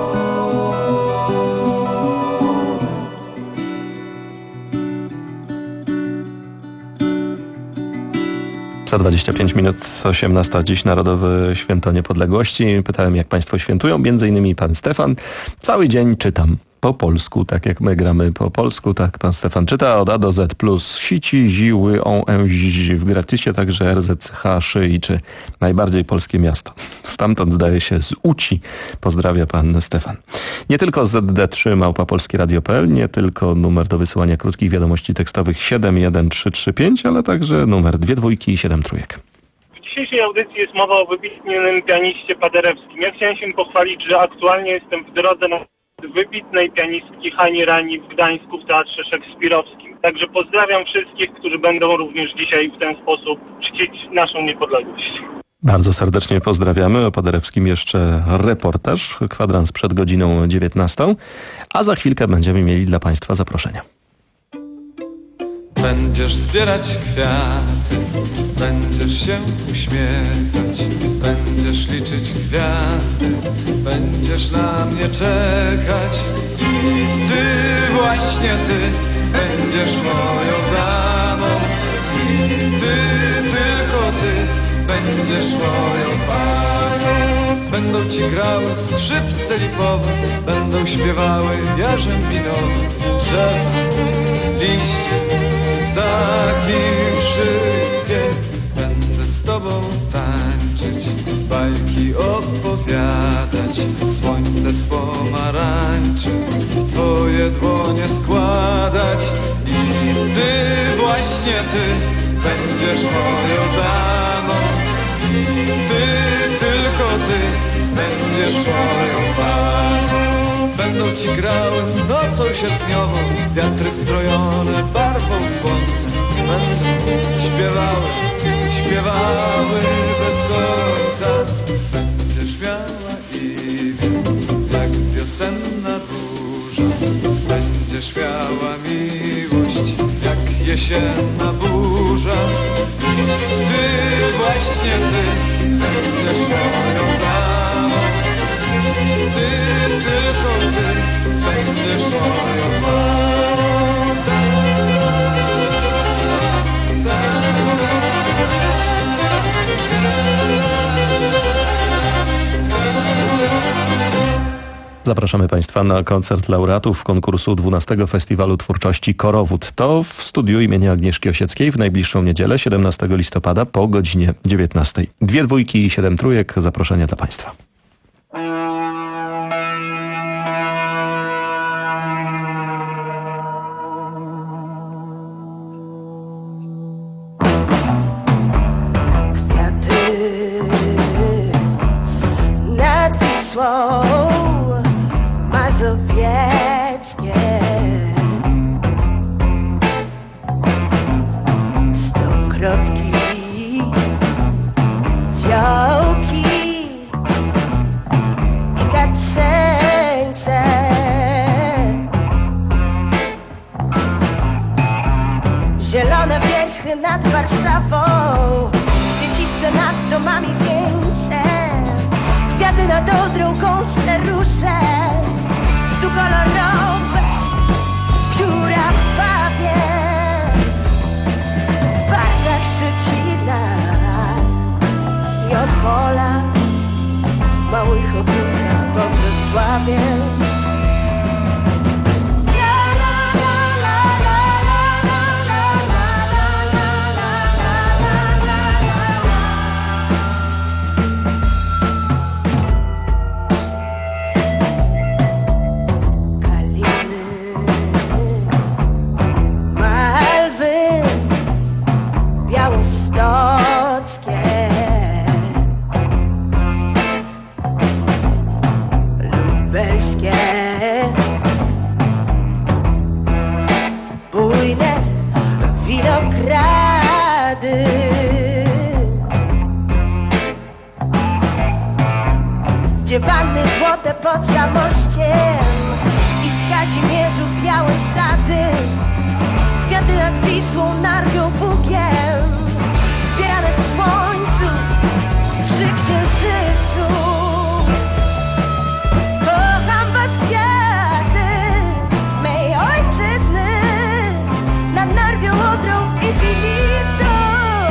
Speaker 4: Za dwadzieścia pięć minut osiemnasta. Dziś Narodowe Święto Niepodległości. Pytałem, jak państwo świętują. Między innymi pan Stefan. Cały dzień czytam po polsku, tak jak my gramy po polsku, tak pan Stefan czyta od A do Z plus sici, ziły, on, en, zi, w gratisie, także R Z C H, szyi, czy najbardziej polskie miasto. Stamtąd zdaje się z Uci. Pozdrawia pan Stefan. Nie tylko Z D trzy małpa polskie radio kropka p l, nie tylko numer do wysyłania krótkich wiadomości tekstowych siedem jeden trzy trzy pięć, ale także numer dwie dwójki i siedem trójek.
Speaker 13: W dzisiejszej audycji jest mowa o wybitnym pianiście paderewskim. Ja chciałem się pochwalić, że aktualnie jestem w drodze na wybitnej pianistki Hani Rani w Gdańsku w Teatrze Szekspirowskim. Także pozdrawiam wszystkich, którzy będą również dzisiaj w ten sposób czcić naszą niepodległość.
Speaker 4: Bardzo serdecznie pozdrawiamy. O Paderewskim jeszcze reportaż, kwadrans przed godziną dziewiętnastą, a za chwilkę będziemy mieli dla państwa zaproszenia.
Speaker 14: Będziesz zbierać kwiaty, będziesz się uśmiechać, będziesz liczyć gwiazdy, będziesz na mnie czekać. Ty, właśnie ty, będziesz moją damą. Ty, tylko ty, będziesz moją panią. Będą ci grały skrzypce lipowe, będą śpiewały jarzębinowe, drzewa, liście, ptaki wszystkie. Będę z tobą tańczyć, bajki opowiadać, słońce z pomarańczy w twoje dłonie składać. I ty, właśnie ty, będziesz moją damą. Ty, tylko ty, będziesz moją panią. Będą ci grały nocą sierpniową wiatry strojone barwą słońca. Będą śpiewały, śpiewały bez końca. Będziesz miała imię jak wiosenna burza. Będziesz miała miłość jak jesienna burza. Ty, właśnie ty, będziesz moją damą. Ty, tylko ty, będziesz moją mamą.
Speaker 4: Zapraszamy państwa na koncert laureatów konkursu dwunastego Festiwalu Twórczości Korowód. To w studiu imienia Agnieszki Osieckiej w najbliższą niedzielę, siedemnastego listopada po godzinie dziewiętnastej. Dwie dwójki i siedem trójek. Zaproszenia dla państwa.
Speaker 15: Mazowieckie stokrotki, fiołki i kaceńce. Zielone wierchy nad Warszawą, kwieciste nad domami wieńcem, kwiaty nad Odrą, gąszcze róże, stu kolorowe pióra pawie, w parkach Szczecina i Opola, w małych ogródkach po Wrocławiu. Wanny złote pod Zamościem i w Kazimierzu białe sady, kwiaty nad Wisłą narwią piwnicą.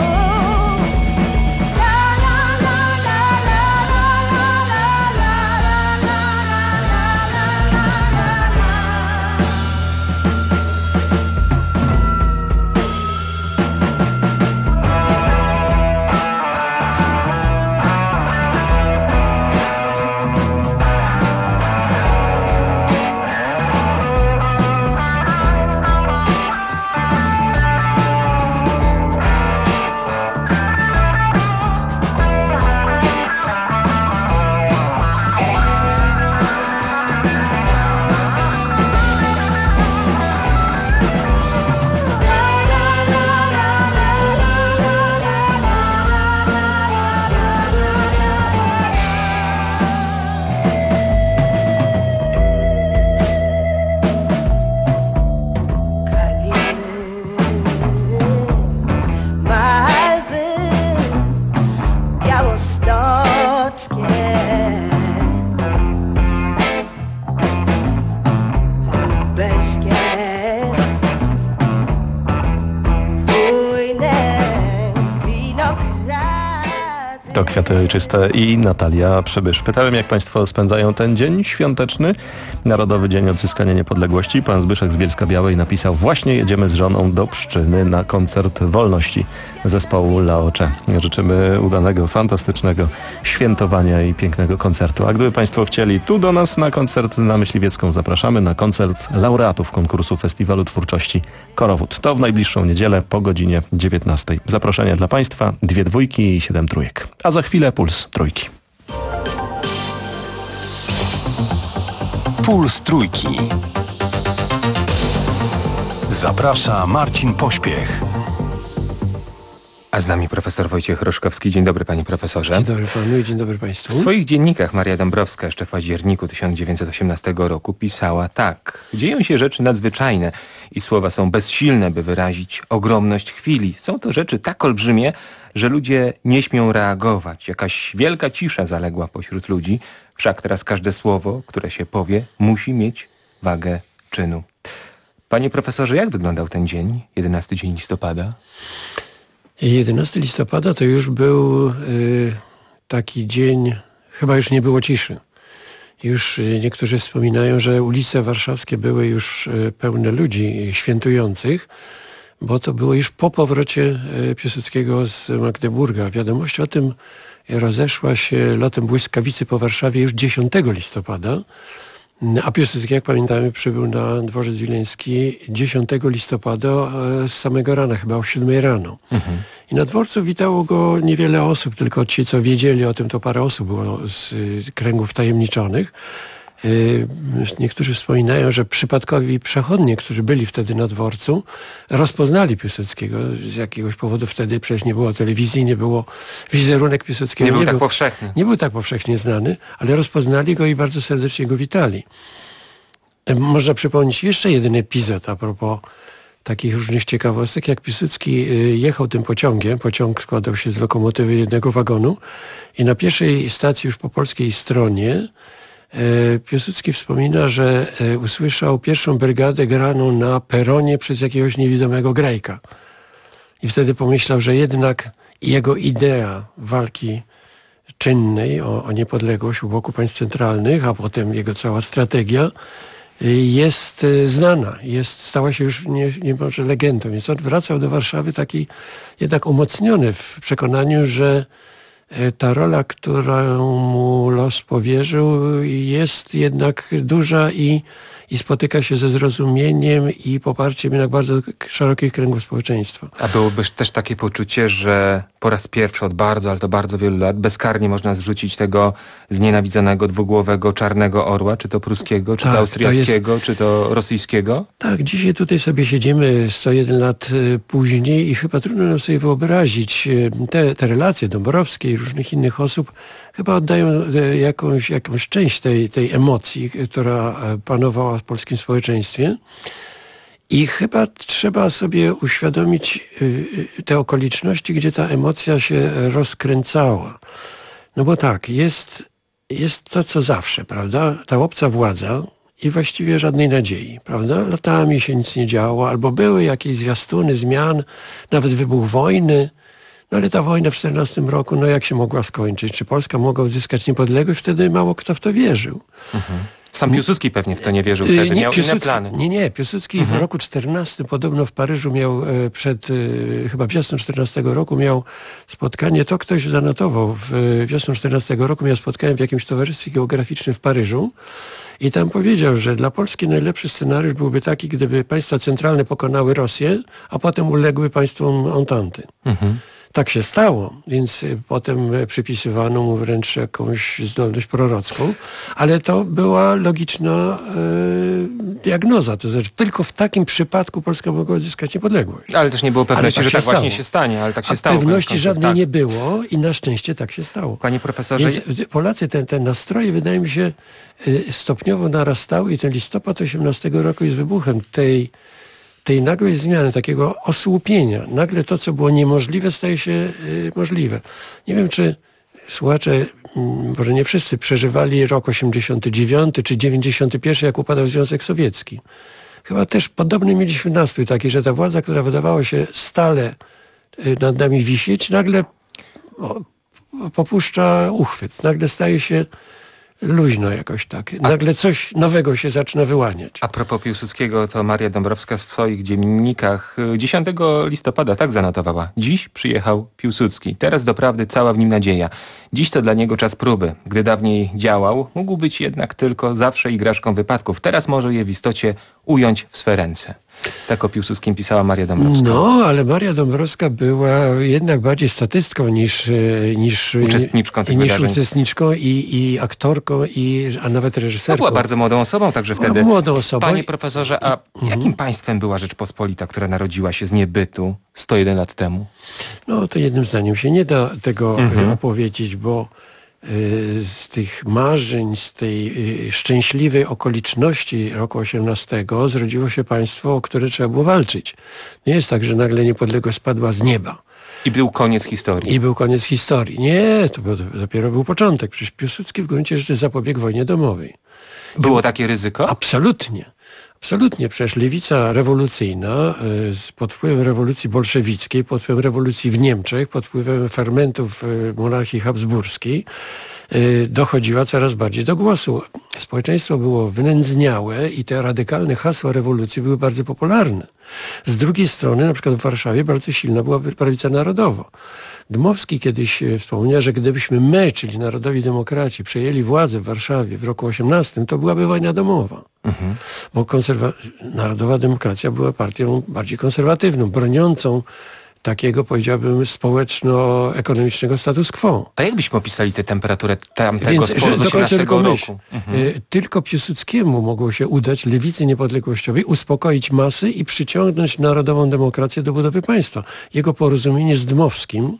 Speaker 4: To Kwiaty Ojczyste i Natalia Przybysz. Pytałem, jak Państwo spędzają ten dzień świąteczny, Narodowy Dzień Odzyskania Niepodległości. Pan Zbyszek z Bielska-Białej napisał: właśnie jedziemy z żoną do Pszczyny na koncert wolności zespołu Laocze. Życzymy udanego, fantastycznego świętowania i pięknego koncertu. A gdyby Państwo chcieli tu do nas na koncert na Myśliwiecką, zapraszamy na koncert laureatów konkursu Festiwalu Twórczości Korowód. To w najbliższą niedzielę po godzinie dziewiętnastej. Zaproszenia dla Państwa, dwie dwójki i siedem trójek. A za chwilę Puls Trójki.
Speaker 25: Puls Trójki. Zaprasza Marcin Pośpiech.
Speaker 1: A z nami profesor Wojciech Roszkowski. Dzień dobry, panie profesorze.
Speaker 3: Dzień dobry panu i dzień dobry państwu.
Speaker 1: W swoich dziennikach Maria Dąbrowska jeszcze w październiku tysiąc dziewięćset osiemnastego roku pisała tak: dzieją się rzeczy nadzwyczajne i słowa są bezsilne, by wyrazić ogromność chwili. Są to rzeczy tak olbrzymie, że ludzie nie śmią reagować. Jakaś wielka cisza zaległa pośród ludzi. Wszak teraz każde słowo, które się powie, musi mieć wagę czynu. Panie profesorze, jak wyglądał ten dzień, jedenasty dzień listopada?
Speaker 3: jedenastego listopada to już był y, taki dzień, chyba już nie było ciszy. Już y, niektórzy wspominają, że ulice warszawskie były już y, pełne ludzi świętujących, bo to było już po powrocie y, Piłsudskiego z Magdeburga. Wiadomość o tym rozeszła się lotem błyskawicy po Warszawie już dziesiątego listopada, a Piłsudski, jak pamiętamy, przybył na Dworzec Wileński dziesiątego listopada z samego rana, chyba o siódmej rano. Mhm. I na dworcu witało go niewiele osób, tylko ci, co wiedzieli o tym, to parę osób było z kręgów tajemniczonych. Niektórzy wspominają, że przypadkowi przechodnie, którzy byli wtedy na dworcu, rozpoznali Piłsudskiego z jakiegoś powodu. Wtedy przecież nie było telewizji, nie było wizerunek Piłsudskiego.
Speaker 1: Nie był
Speaker 3: nie
Speaker 1: tak
Speaker 3: był,
Speaker 1: powszechny.
Speaker 3: Nie był tak powszechnie znany, ale rozpoznali go i bardzo serdecznie go witali. Można przypomnieć jeszcze jeden epizod a propos takich różnych ciekawostek, jak Piłsudski jechał tym pociągiem. Pociąg składał się z lokomotywy jednego wagonu i na pierwszej stacji już po polskiej stronie Piłsudski wspomina, że usłyszał pierwszą brygadę graną na peronie przez jakiegoś niewidomego grajka. I wtedy pomyślał, że jednak jego idea walki czynnej o, o niepodległość u boku państw centralnych, a potem jego cała strategia jest znana, jest, stała się już nie, niemalże legendą. Więc on wracał do Warszawy taki jednak umocniony w przekonaniu, że ta rola, którą mu los powierzył, jest jednak duża i, i spotyka się ze zrozumieniem i poparciem jednak bardzo szerokich kręgów społeczeństwa.
Speaker 1: A byłoby też takie poczucie, że po raz pierwszy od bardzo, ale to bardzo wielu lat bezkarnie można zrzucić tego znienawidzonego dwugłowego czarnego orła, czy to pruskiego, czy tak, to austriackiego, to jest... czy to rosyjskiego?
Speaker 3: Tak, dzisiaj tutaj sobie siedzimy sto jeden lat później i chyba trudno nam sobie wyobrazić te, te relacje Dąbrowskiej i różnych innych osób chyba oddają jakąś, jakąś część tej, tej emocji, która panowała w polskim społeczeństwie. I chyba trzeba sobie uświadomić te okoliczności, gdzie ta emocja się rozkręcała. No bo tak, jest, jest to, co zawsze, prawda? Ta obca władza i właściwie żadnej nadziei, prawda? Latami się nic nie działo, albo były jakieś zwiastuny zmian, nawet wybuch wojny. No ale ta wojna w czternastym roku, no jak się mogła skończyć? Czy Polska mogła uzyskać niepodległość? Wtedy mało kto w to wierzył.
Speaker 1: Mhm. Sam Piłsudski pewnie w to nie wierzył wtedy, nie, miał
Speaker 3: Piłsudski,
Speaker 1: inne plany.
Speaker 3: Nie, nie, Piłsudski mhm. w roku czternastym podobno w Paryżu miał e, przed, e, chyba wiosną czternastego roku miał spotkanie, to ktoś zanotował, w wiosną czternastego roku miał spotkanie w jakimś towarzystwie geograficznym w Paryżu i tam powiedział, że dla Polski najlepszy scenariusz byłby taki, gdyby państwa centralne pokonały Rosję, a potem uległy państwom Ententy. Mhm. Tak się stało, więc potem przypisywano mu wręcz jakąś zdolność prorocką, ale to była logiczna e, diagnoza, to znaczy tylko w takim przypadku Polska mogła odzyskać niepodległość.
Speaker 1: Ale też nie było pewności, tak że tak
Speaker 3: stało.
Speaker 1: właśnie się stanie, ale tak się
Speaker 3: A
Speaker 1: stało.
Speaker 3: pewności żadnej
Speaker 1: tak.
Speaker 3: nie było i na szczęście tak się stało.
Speaker 1: Panie profesorze...
Speaker 3: Więc Polacy, te, te nastroje wydaje mi się stopniowo narastały i ten listopad osiemnastego roku jest wybuchem tej tej nagłej zmiany, takiego osłupienia. Nagle to, co było niemożliwe, staje się y, możliwe. Nie wiem, czy słuchacze, y, może nie wszyscy, przeżywali rok osiemdziesiąty dziewiąty czy dziewięćdziesiąty pierwszy, jak upadał Związek Sowiecki. Chyba też podobny mieliśmy nastrój taki, że ta władza, która wydawała się stale y, nad nami wisieć, nagle o, popuszcza uchwyt. Nagle staje się luźno jakoś tak. Nagle coś nowego się zaczyna wyłaniać.
Speaker 1: A propos Piłsudskiego, to Maria Dąbrowska w swoich dziennikach dziesiątego listopada tak zanotowała. Dziś przyjechał Piłsudski. Teraz doprawdy cała w nim nadzieja. Dziś to dla niego czas próby. Gdy dawniej działał, mógł być jednak tylko zawsze igraszką wypadków. Teraz może je w istocie ująć w swe ręce. Tak o Piłsudskim pisała Maria Dąbrowska.
Speaker 3: No, ale Maria Dąbrowska była jednak bardziej statystką niż, niż
Speaker 1: uczestniczką tych
Speaker 3: niż
Speaker 1: wydarzeń.
Speaker 3: uczestniczką i, i aktorką, i, a nawet reżyserką.
Speaker 1: No, była bardzo młodą osobą także
Speaker 3: była
Speaker 1: wtedy.
Speaker 3: Młodą osobą.
Speaker 1: Panie profesorze, a jakim mhm. państwem była Rzeczpospolita, która narodziła się z niebytu sto jeden lat temu?
Speaker 3: No, to jednym zdaniem się nie da tego
Speaker 1: Mhm.
Speaker 3: opowiedzieć, bo z tych marzeń, z tej szczęśliwej okoliczności roku osiemnastego zrodziło się państwo, o które trzeba było walczyć. Nie jest tak, że nagle niepodległość spadła z nieba.
Speaker 1: I był koniec historii.
Speaker 3: I był koniec historii. Nie, to był, dopiero był początek. Przecież Piłsudski w gruncie rzeczy zapobiegł wojnie domowej.
Speaker 1: Było takie ryzyko?
Speaker 3: Absolutnie. Absolutnie. Przecież lewica rewolucyjna z pod wpływem rewolucji bolszewickiej, pod wpływem rewolucji w Niemczech, pod wpływem fermentów monarchii habsburskiej dochodziła coraz bardziej do głosu. Społeczeństwo było wynędzniałe i te radykalne hasła rewolucji były bardzo popularne. Z drugiej strony, na przykład w Warszawie bardzo silna była prawica narodowa. Dmowski kiedyś wspomniał, że gdybyśmy my, czyli narodowi demokraci, przejęli władzę w Warszawie w roku osiemnastym, to byłaby wojna domowa. Mhm. Bo konserwa- Narodowa Demokracja była partią bardziej konserwatywną, broniącą takiego, powiedziałbym, społeczno-ekonomicznego status quo.
Speaker 1: A jak byśmy opisali tę temperaturę tamtego
Speaker 3: Więc,
Speaker 1: sporu z osiemnastego roku?
Speaker 3: Mhm. Tylko Piłsudskiemu mogło się udać, lewicy niepodległościowej, uspokoić masy i przyciągnąć narodową demokrację do budowy państwa. Jego porozumienie z Dmowskim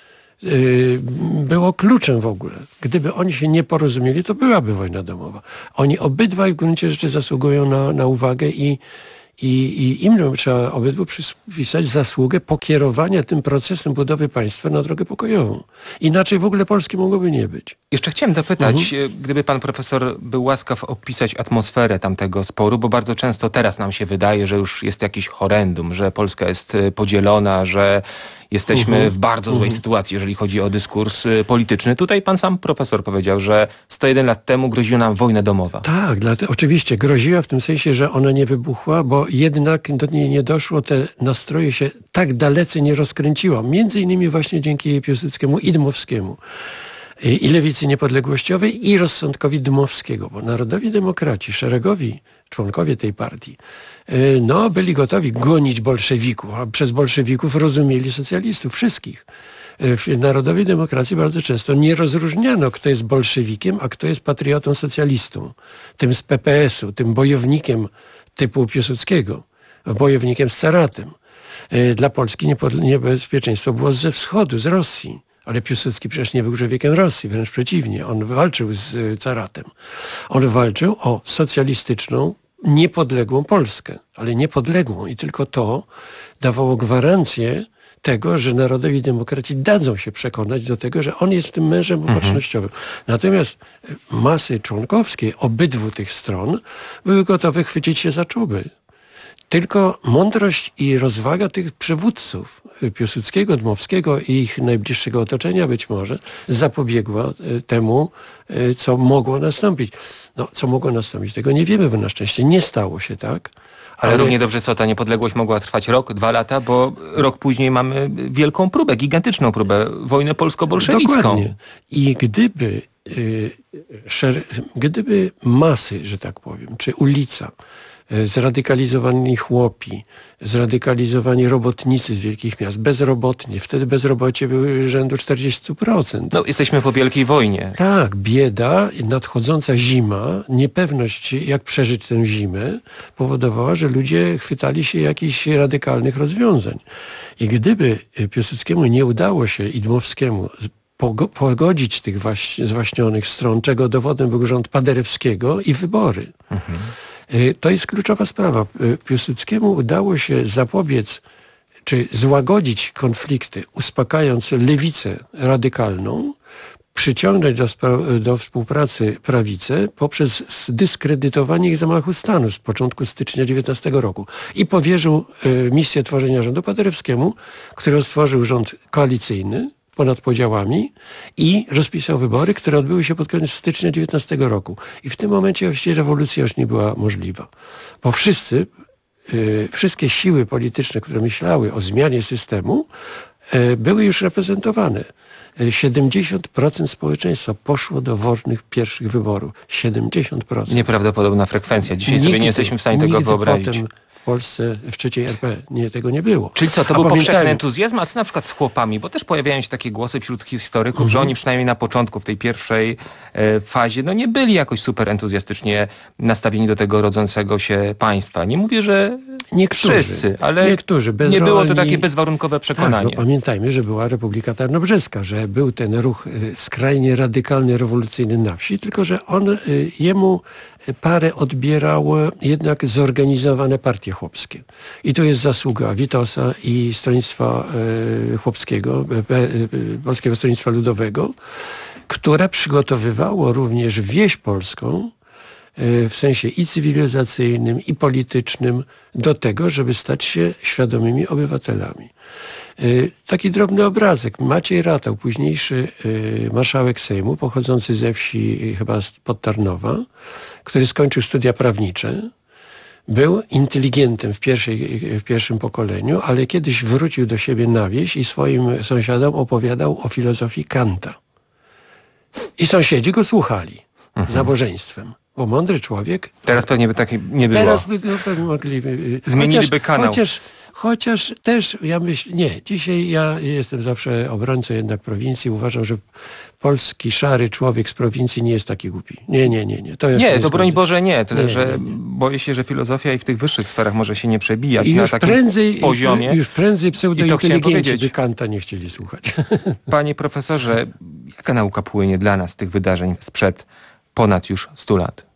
Speaker 3: yy, było kluczem w ogóle. Gdyby oni się nie porozumieli, to byłaby wojna domowa. Oni obydwaj w gruncie rzeczy zasługują na, na uwagę i I, i im trzeba obydwu przypisać zasługę pokierowania tym procesem budowy państwa na drogę pokojową. Inaczej w ogóle Polski mogłoby nie być.
Speaker 1: Jeszcze chciałem dopytać,
Speaker 3: Mhm.
Speaker 1: gdyby pan profesor był łaskaw opisać atmosferę tamtego sporu, bo bardzo często teraz nam się wydaje, że już jest jakiś horrendum, że Polska jest podzielona, że jesteśmy
Speaker 3: Mhm.
Speaker 1: w bardzo złej
Speaker 3: Mhm.
Speaker 1: sytuacji, jeżeli chodzi o dyskurs polityczny. Tutaj pan sam profesor powiedział, że sto jeden lat temu groziła nam wojna domowa.
Speaker 3: Tak, dlatego, oczywiście groziła w tym sensie, że ona nie wybuchła, bo jednak do niej nie doszło, te nastroje się tak dalece nie rozkręciło. Między innymi właśnie dzięki Piłsudskiemu i Dmowskiemu. I lewicy niepodległościowej, i rozsądkowi Dmowskiego, bo narodowi demokraci, szeregowi członkowie tej partii, no, byli gotowi gonić bolszewików, a przez bolszewików rozumieli socjalistów, wszystkich. W narodowej demokracji bardzo często nie rozróżniano, kto jest bolszewikiem, a kto jest patriotą socjalistą. Tym z P P S u, tym bojownikiem typu Piłsudskiego, bojownikiem z caratem. Dla Polski niebezpieczeństwo było ze wschodu, z Rosji. Ale Piłsudski przecież nie był człowiekiem Rosji, wręcz przeciwnie. On walczył z caratem. On walczył o socjalistyczną niepodległą Polskę, ale niepodległą i tylko to dawało gwarancję tego, że narodowi demokraci dadzą się przekonać do tego, że on jest tym mężem opatrznościowym. Mhm. Natomiast masy członkowskie obydwu tych stron były gotowe chwycić się za czuby. Tylko mądrość i rozwaga tych przywódców, Piłsudskiego, Dmowskiego i ich najbliższego otoczenia być może, zapobiegła temu, co mogło nastąpić. No, co mogło nastąpić? Tego nie wiemy, bo na szczęście nie stało się tak.
Speaker 1: Ale, ale równie dobrze co, ta niepodległość mogła trwać rok, dwa lata, bo rok później mamy wielką próbę, gigantyczną próbę, wojnę polsko-bolszewicką.
Speaker 3: Dokładnie. I gdyby, y, szer, gdyby masy, że tak powiem, czy ulica, zradykalizowani chłopi, zradykalizowani robotnicy z wielkich miast, bezrobotni. Wtedy bezrobocie były rzędu czterdzieści procent.
Speaker 1: No, jesteśmy po wielkiej wojnie.
Speaker 3: Tak, bieda, nadchodząca zima, niepewność, jak przeżyć tę zimę, powodowała, że ludzie chwytali się jakichś radykalnych rozwiązań. I gdyby Piłsudskiemu nie udało się i Dmowskiemu pogodzić tych zwaśnionych stron, czego dowodem był rząd Paderewskiego i wybory. Mhm. To jest kluczowa sprawa. Piłsudskiemu udało się zapobiec, czy złagodzić konflikty, uspokajając lewicę radykalną, przyciągnąć do, do współpracy prawicę poprzez zdyskredytowanie ich zamachu stanu z początku stycznia dziewiętnastego roku. I powierzył y, misję tworzenia rządu Paderewskiemu, który stworzył rząd koalicyjny, ponad podziałami i rozpisał wybory, które odbyły się pod koniec stycznia dziewiętnastego roku. I w tym momencie właściwie rewolucja już nie była możliwa. Bo wszyscy, yy, wszystkie siły polityczne, które myślały o zmianie systemu, yy, były już reprezentowane. siedemdziesiąt procent społeczeństwa poszło do wolnych pierwszych wyborów. siedemdziesiąt procent.
Speaker 1: Nieprawdopodobna frekwencja. Dzisiaj nigdy, sobie nie jesteśmy w stanie tego wyobrazić.
Speaker 3: Potem w Polsce, w trzeciej R P, nie, tego nie było.
Speaker 1: Czyli co, to
Speaker 3: A
Speaker 1: był
Speaker 3: pamiętajmy...
Speaker 1: powszechny entuzjazm, a co na przykład z chłopami? Bo też pojawiają się takie głosy wśród historyków, mhm. że oni przynajmniej na początku, w tej pierwszej e, fazie, no nie byli jakoś super entuzjastycznie nastawieni do tego rodzącego się państwa. Nie mówię, że
Speaker 3: niektórzy,
Speaker 1: wszyscy, ale
Speaker 3: niektórzy
Speaker 1: nie było to takie bezwarunkowe przekonanie.
Speaker 3: Tak, no pamiętajmy, że była Republika Tarnobrzeska, że był ten ruch skrajnie radykalny, rewolucyjny na wsi, tylko że on, jemu parę odbierał jednak zorganizowane partie chłopskie. I to jest zasługa Witosa i Stronnictwa Chłopskiego, Polskiego Stronnictwa Ludowego, które przygotowywało również wieś polską w sensie i cywilizacyjnym, i politycznym do tego, żeby stać się świadomymi obywatelami. Taki drobny obrazek. Maciej Ratał, późniejszy marszałek Sejmu, pochodzący ze wsi chyba spod Tarnowa, który skończył studia prawnicze, był inteligentem w, pierwszej, w pierwszym pokoleniu, ale kiedyś wrócił do siebie na wieś i swoim sąsiadom opowiadał o filozofii Kanta. I sąsiedzi go słuchali mhm. z nabożeństwem. Bo mądry człowiek...
Speaker 1: Teraz pewnie by tak nie było.
Speaker 3: Teraz by no, pewnie mogli...
Speaker 1: Zmieniliby
Speaker 3: chociaż,
Speaker 1: kanał.
Speaker 3: Chociaż, chociaż też, ja myślę... Nie, dzisiaj ja jestem zawsze obrońcą jednak prowincji. Uważam, że polski szary człowiek z prowincji nie jest taki głupi. Nie, nie, nie. Nie, to,
Speaker 1: nie, to broń Boże nie. Tyle,
Speaker 3: nie,
Speaker 1: że
Speaker 3: nie, nie.
Speaker 1: boję się, że filozofia i w tych wyższych sferach może się nie przebijać
Speaker 3: I
Speaker 1: na
Speaker 3: już
Speaker 1: takim
Speaker 3: prędzej,
Speaker 1: poziomie.
Speaker 3: Już prędzej pseudointeligenci by Kanta nie chcieli słuchać.
Speaker 1: Panie profesorze, jaka nauka płynie dla nas z tych wydarzeń sprzed ponad już stu lat?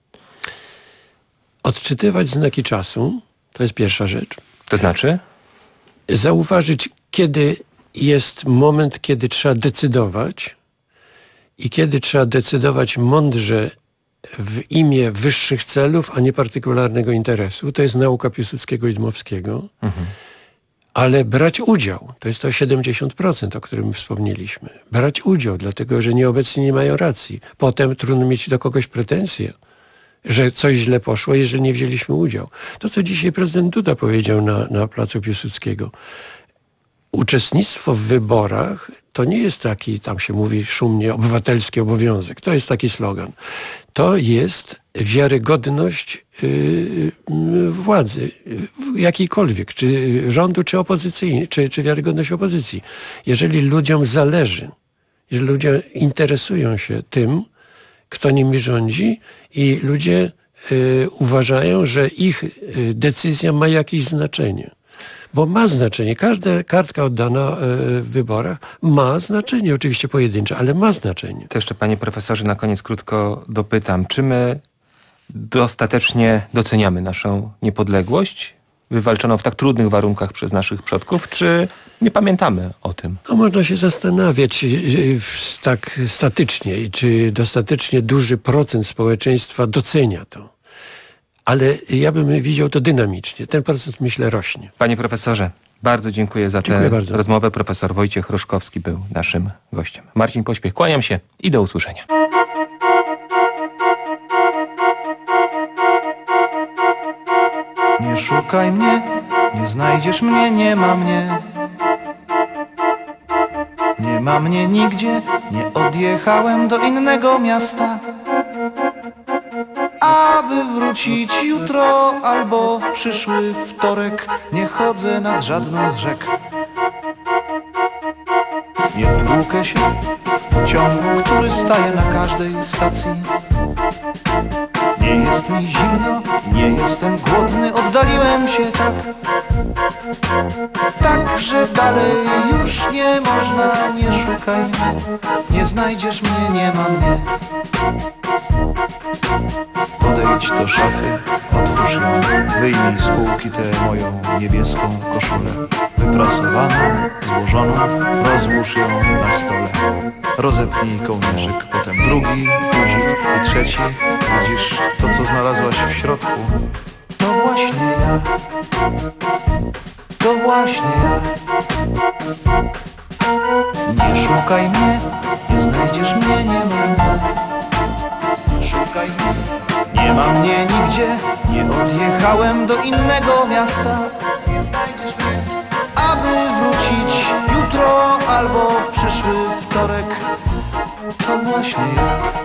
Speaker 3: Odczytywać znaki czasu, to jest pierwsza rzecz.
Speaker 1: To znaczy?
Speaker 3: Zauważyć, kiedy jest moment, kiedy trzeba decydować i kiedy trzeba decydować mądrze w imię wyższych celów, a nie partykularnego interesu. To jest nauka Piłsudskiego i Dmowskiego. Mhm. Ale brać udział, to jest to siedemdziesiąt procent, o którym wspomnieliśmy. Brać udział, dlatego że nieobecni nie mają racji. Potem trudno mieć do kogoś pretensje, że coś źle poszło, jeżeli nie wzięliśmy udziału. To, co dzisiaj prezydent Duda powiedział na, na placu Piłsudskiego. Uczestnictwo w wyborach to nie jest taki, tam się mówi szumnie, obywatelski obowiązek. To jest taki slogan. To jest wiarygodność yy, władzy, jakiejkolwiek, czy rządu, czy opozycji, czy, czy wiarygodność opozycji. Jeżeli ludziom zależy, jeżeli ludzie interesują się tym, kto nimi rządzi i ludzie y, uważają, że ich y, decyzja ma jakieś znaczenie. Bo ma znaczenie. Każda kartka oddana y, w wyborach ma znaczenie, oczywiście pojedyncze, ale ma znaczenie.
Speaker 1: To jeszcze, panie profesorze, na koniec krótko dopytam. Czy my dostatecznie doceniamy naszą niepodległość wywalczoną w tak trudnych warunkach przez naszych przodków, czy nie pamiętamy o tym?
Speaker 3: No, można się zastanawiać tak statycznie, czy dostatecznie duży procent społeczeństwa docenia to. Ale ja bym widział to dynamicznie. Ten procent, myślę, rośnie.
Speaker 1: Panie profesorze, bardzo dziękuję za tę rozmowę. Profesor Wojciech Roszkowski był naszym gościem. Marcin Pośpiech, kłaniam się i do usłyszenia.
Speaker 12: Nie szukaj mnie, nie znajdziesz mnie, nie ma mnie. Nie ma mnie nigdzie, nie odjechałem do innego miasta, aby wrócić jutro albo w przyszły wtorek. Nie chodzę nad żadną z rzek. Nie tłukę się w pociągu, który staje na każdej stacji. Nie jest mi zimno, nie jestem głodny, oddaliłem się tak. Tak, że dalej już nie można, nie szukaj mnie. Nie znajdziesz mnie, nie ma mnie. Podejdź do szafy, otwórz ją, wyjmij z półki tę moją niebieską koszulę. Wyprasowaną, złożoną, rozłóż ją na stole. Rozepnij kołnierzyk, potem drugi guzik i trzeci. Widzisz to, co znalazłaś w środku? To właśnie ja. To właśnie ja. Nie szukaj mnie, nie znajdziesz mnie, nie ma mnie. Nie szukaj mnie, nie ma mnie nigdzie. Nie odjechałem do innego miasta. Nie znajdziesz mnie, aby wrócić jutro albo w przyszły wtorek. To właśnie ja.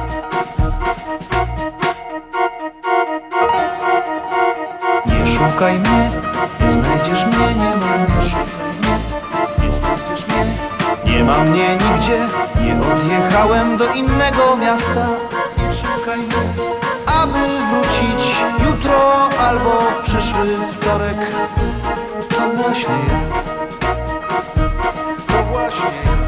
Speaker 12: Nie szukaj mnie, nie znajdziesz mnie, nie ma mnie. Nie znajdziesz mnie, nie ma mnie nigdzie. Nie odjechałem do innego miasta. Nie szukaj mnie, aby wrócić jutro albo w przyszły wtorek. To właśnie ja. To właśnie ja.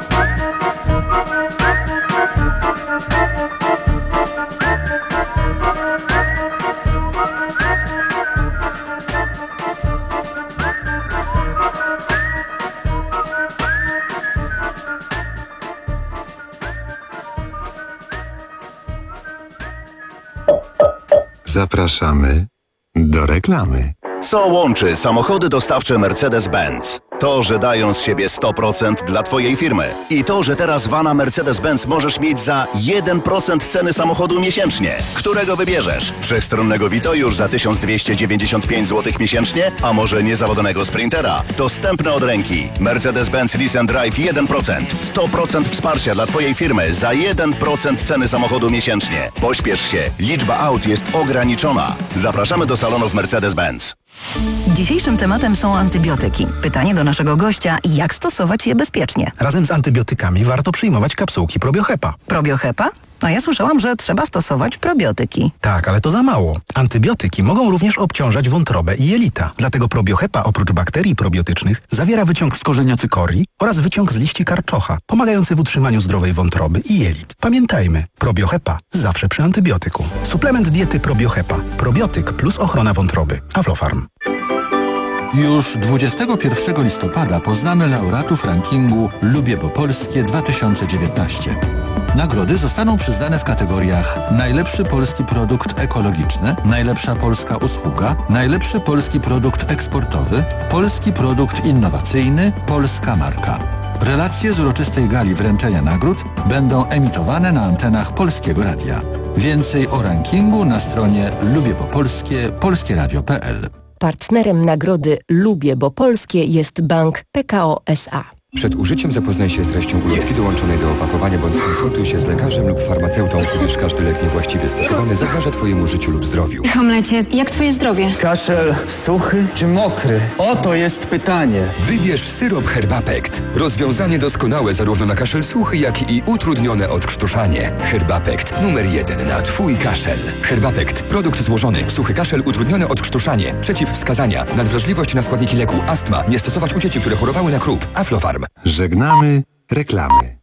Speaker 6: Zapraszamy do reklamy.
Speaker 8: Co łączy samochody dostawcze Mercedes-Benz? To, że dają z siebie sto procent dla Twojej firmy. I to, że teraz vana Mercedes-Benz możesz mieć za jeden procent ceny samochodu miesięcznie. Którego wybierzesz? Wszechstronnego Vito już za tysiąc dwieście dziewięćdziesiąt pięć złotych miesięcznie? A może niezawodnego Sprintera? Dostępne od ręki. Mercedes-Benz Lease and Drive jeden procent. sto procent wsparcia dla Twojej firmy za jeden procent ceny samochodu miesięcznie. Pośpiesz się. Liczba aut jest ograniczona. Zapraszamy do salonów Mercedes-Benz.
Speaker 16: Dzisiejszym tematem są antybiotyki. Pytanie do naszego gościa, jak stosować je bezpiecznie?
Speaker 17: Razem z antybiotykami warto przyjmować kapsułki Probiohepa.
Speaker 16: Probiohepa? A ja słyszałam, że trzeba stosować probiotyki.
Speaker 17: Tak, ale to za mało. Antybiotyki mogą również obciążać wątrobę i jelita. Dlatego Probiohepa oprócz bakterii probiotycznych zawiera wyciąg z korzenia cykorii oraz wyciąg z liści karczocha, pomagający w utrzymaniu zdrowej wątroby i jelit. Pamiętajmy, Probiohepa zawsze przy antybiotyku. Suplement diety Probiohepa. Probiotyk plus ochrona wątroby. Aflofarm.
Speaker 18: Już dwudziestego pierwszego listopada poznamy laureatów rankingu Lubię Bo Polskie dwa tysiące dziewiętnaście. Nagrody zostaną przyznane w kategoriach najlepszy polski produkt ekologiczny, najlepsza polska usługa, najlepszy polski produkt eksportowy, polski produkt innowacyjny, polska marka. Relacje z uroczystej gali wręczenia nagród będą emitowane na antenach Polskiego Radia. Więcej o rankingu na stronie lubię bo polskie polskie radio kropka p l.
Speaker 19: Partnerem nagrody Lubię Bo Polskie jest Bank P K O S A.
Speaker 20: Przed użyciem zapoznaj się z treścią ulotki dołączonej do opakowania bądź skonsultuj się z lekarzem lub farmaceutą, gdyż każdy lek niewłaściwie stosowany zagraża Twojemu życiu lub zdrowiu.
Speaker 21: Hamlecie, jak Twoje zdrowie?
Speaker 22: Kaszel suchy czy mokry? Oto jest pytanie.
Speaker 20: Wybierz syrop Herbapekt. Rozwiązanie doskonałe zarówno na kaszel suchy, jak i utrudnione odkrztuszanie. Herbapekt numer jeden na Twój kaszel. Herbapekt. Produkt złożony. Suchy kaszel, utrudnione odkrztuszanie. Przeciwwskazania. Nadwrażliwość na składniki leku. Astma. Nie stosować u dzieci, które chorowały na krób. Aflofarm.
Speaker 6: Żegnamy reklamy.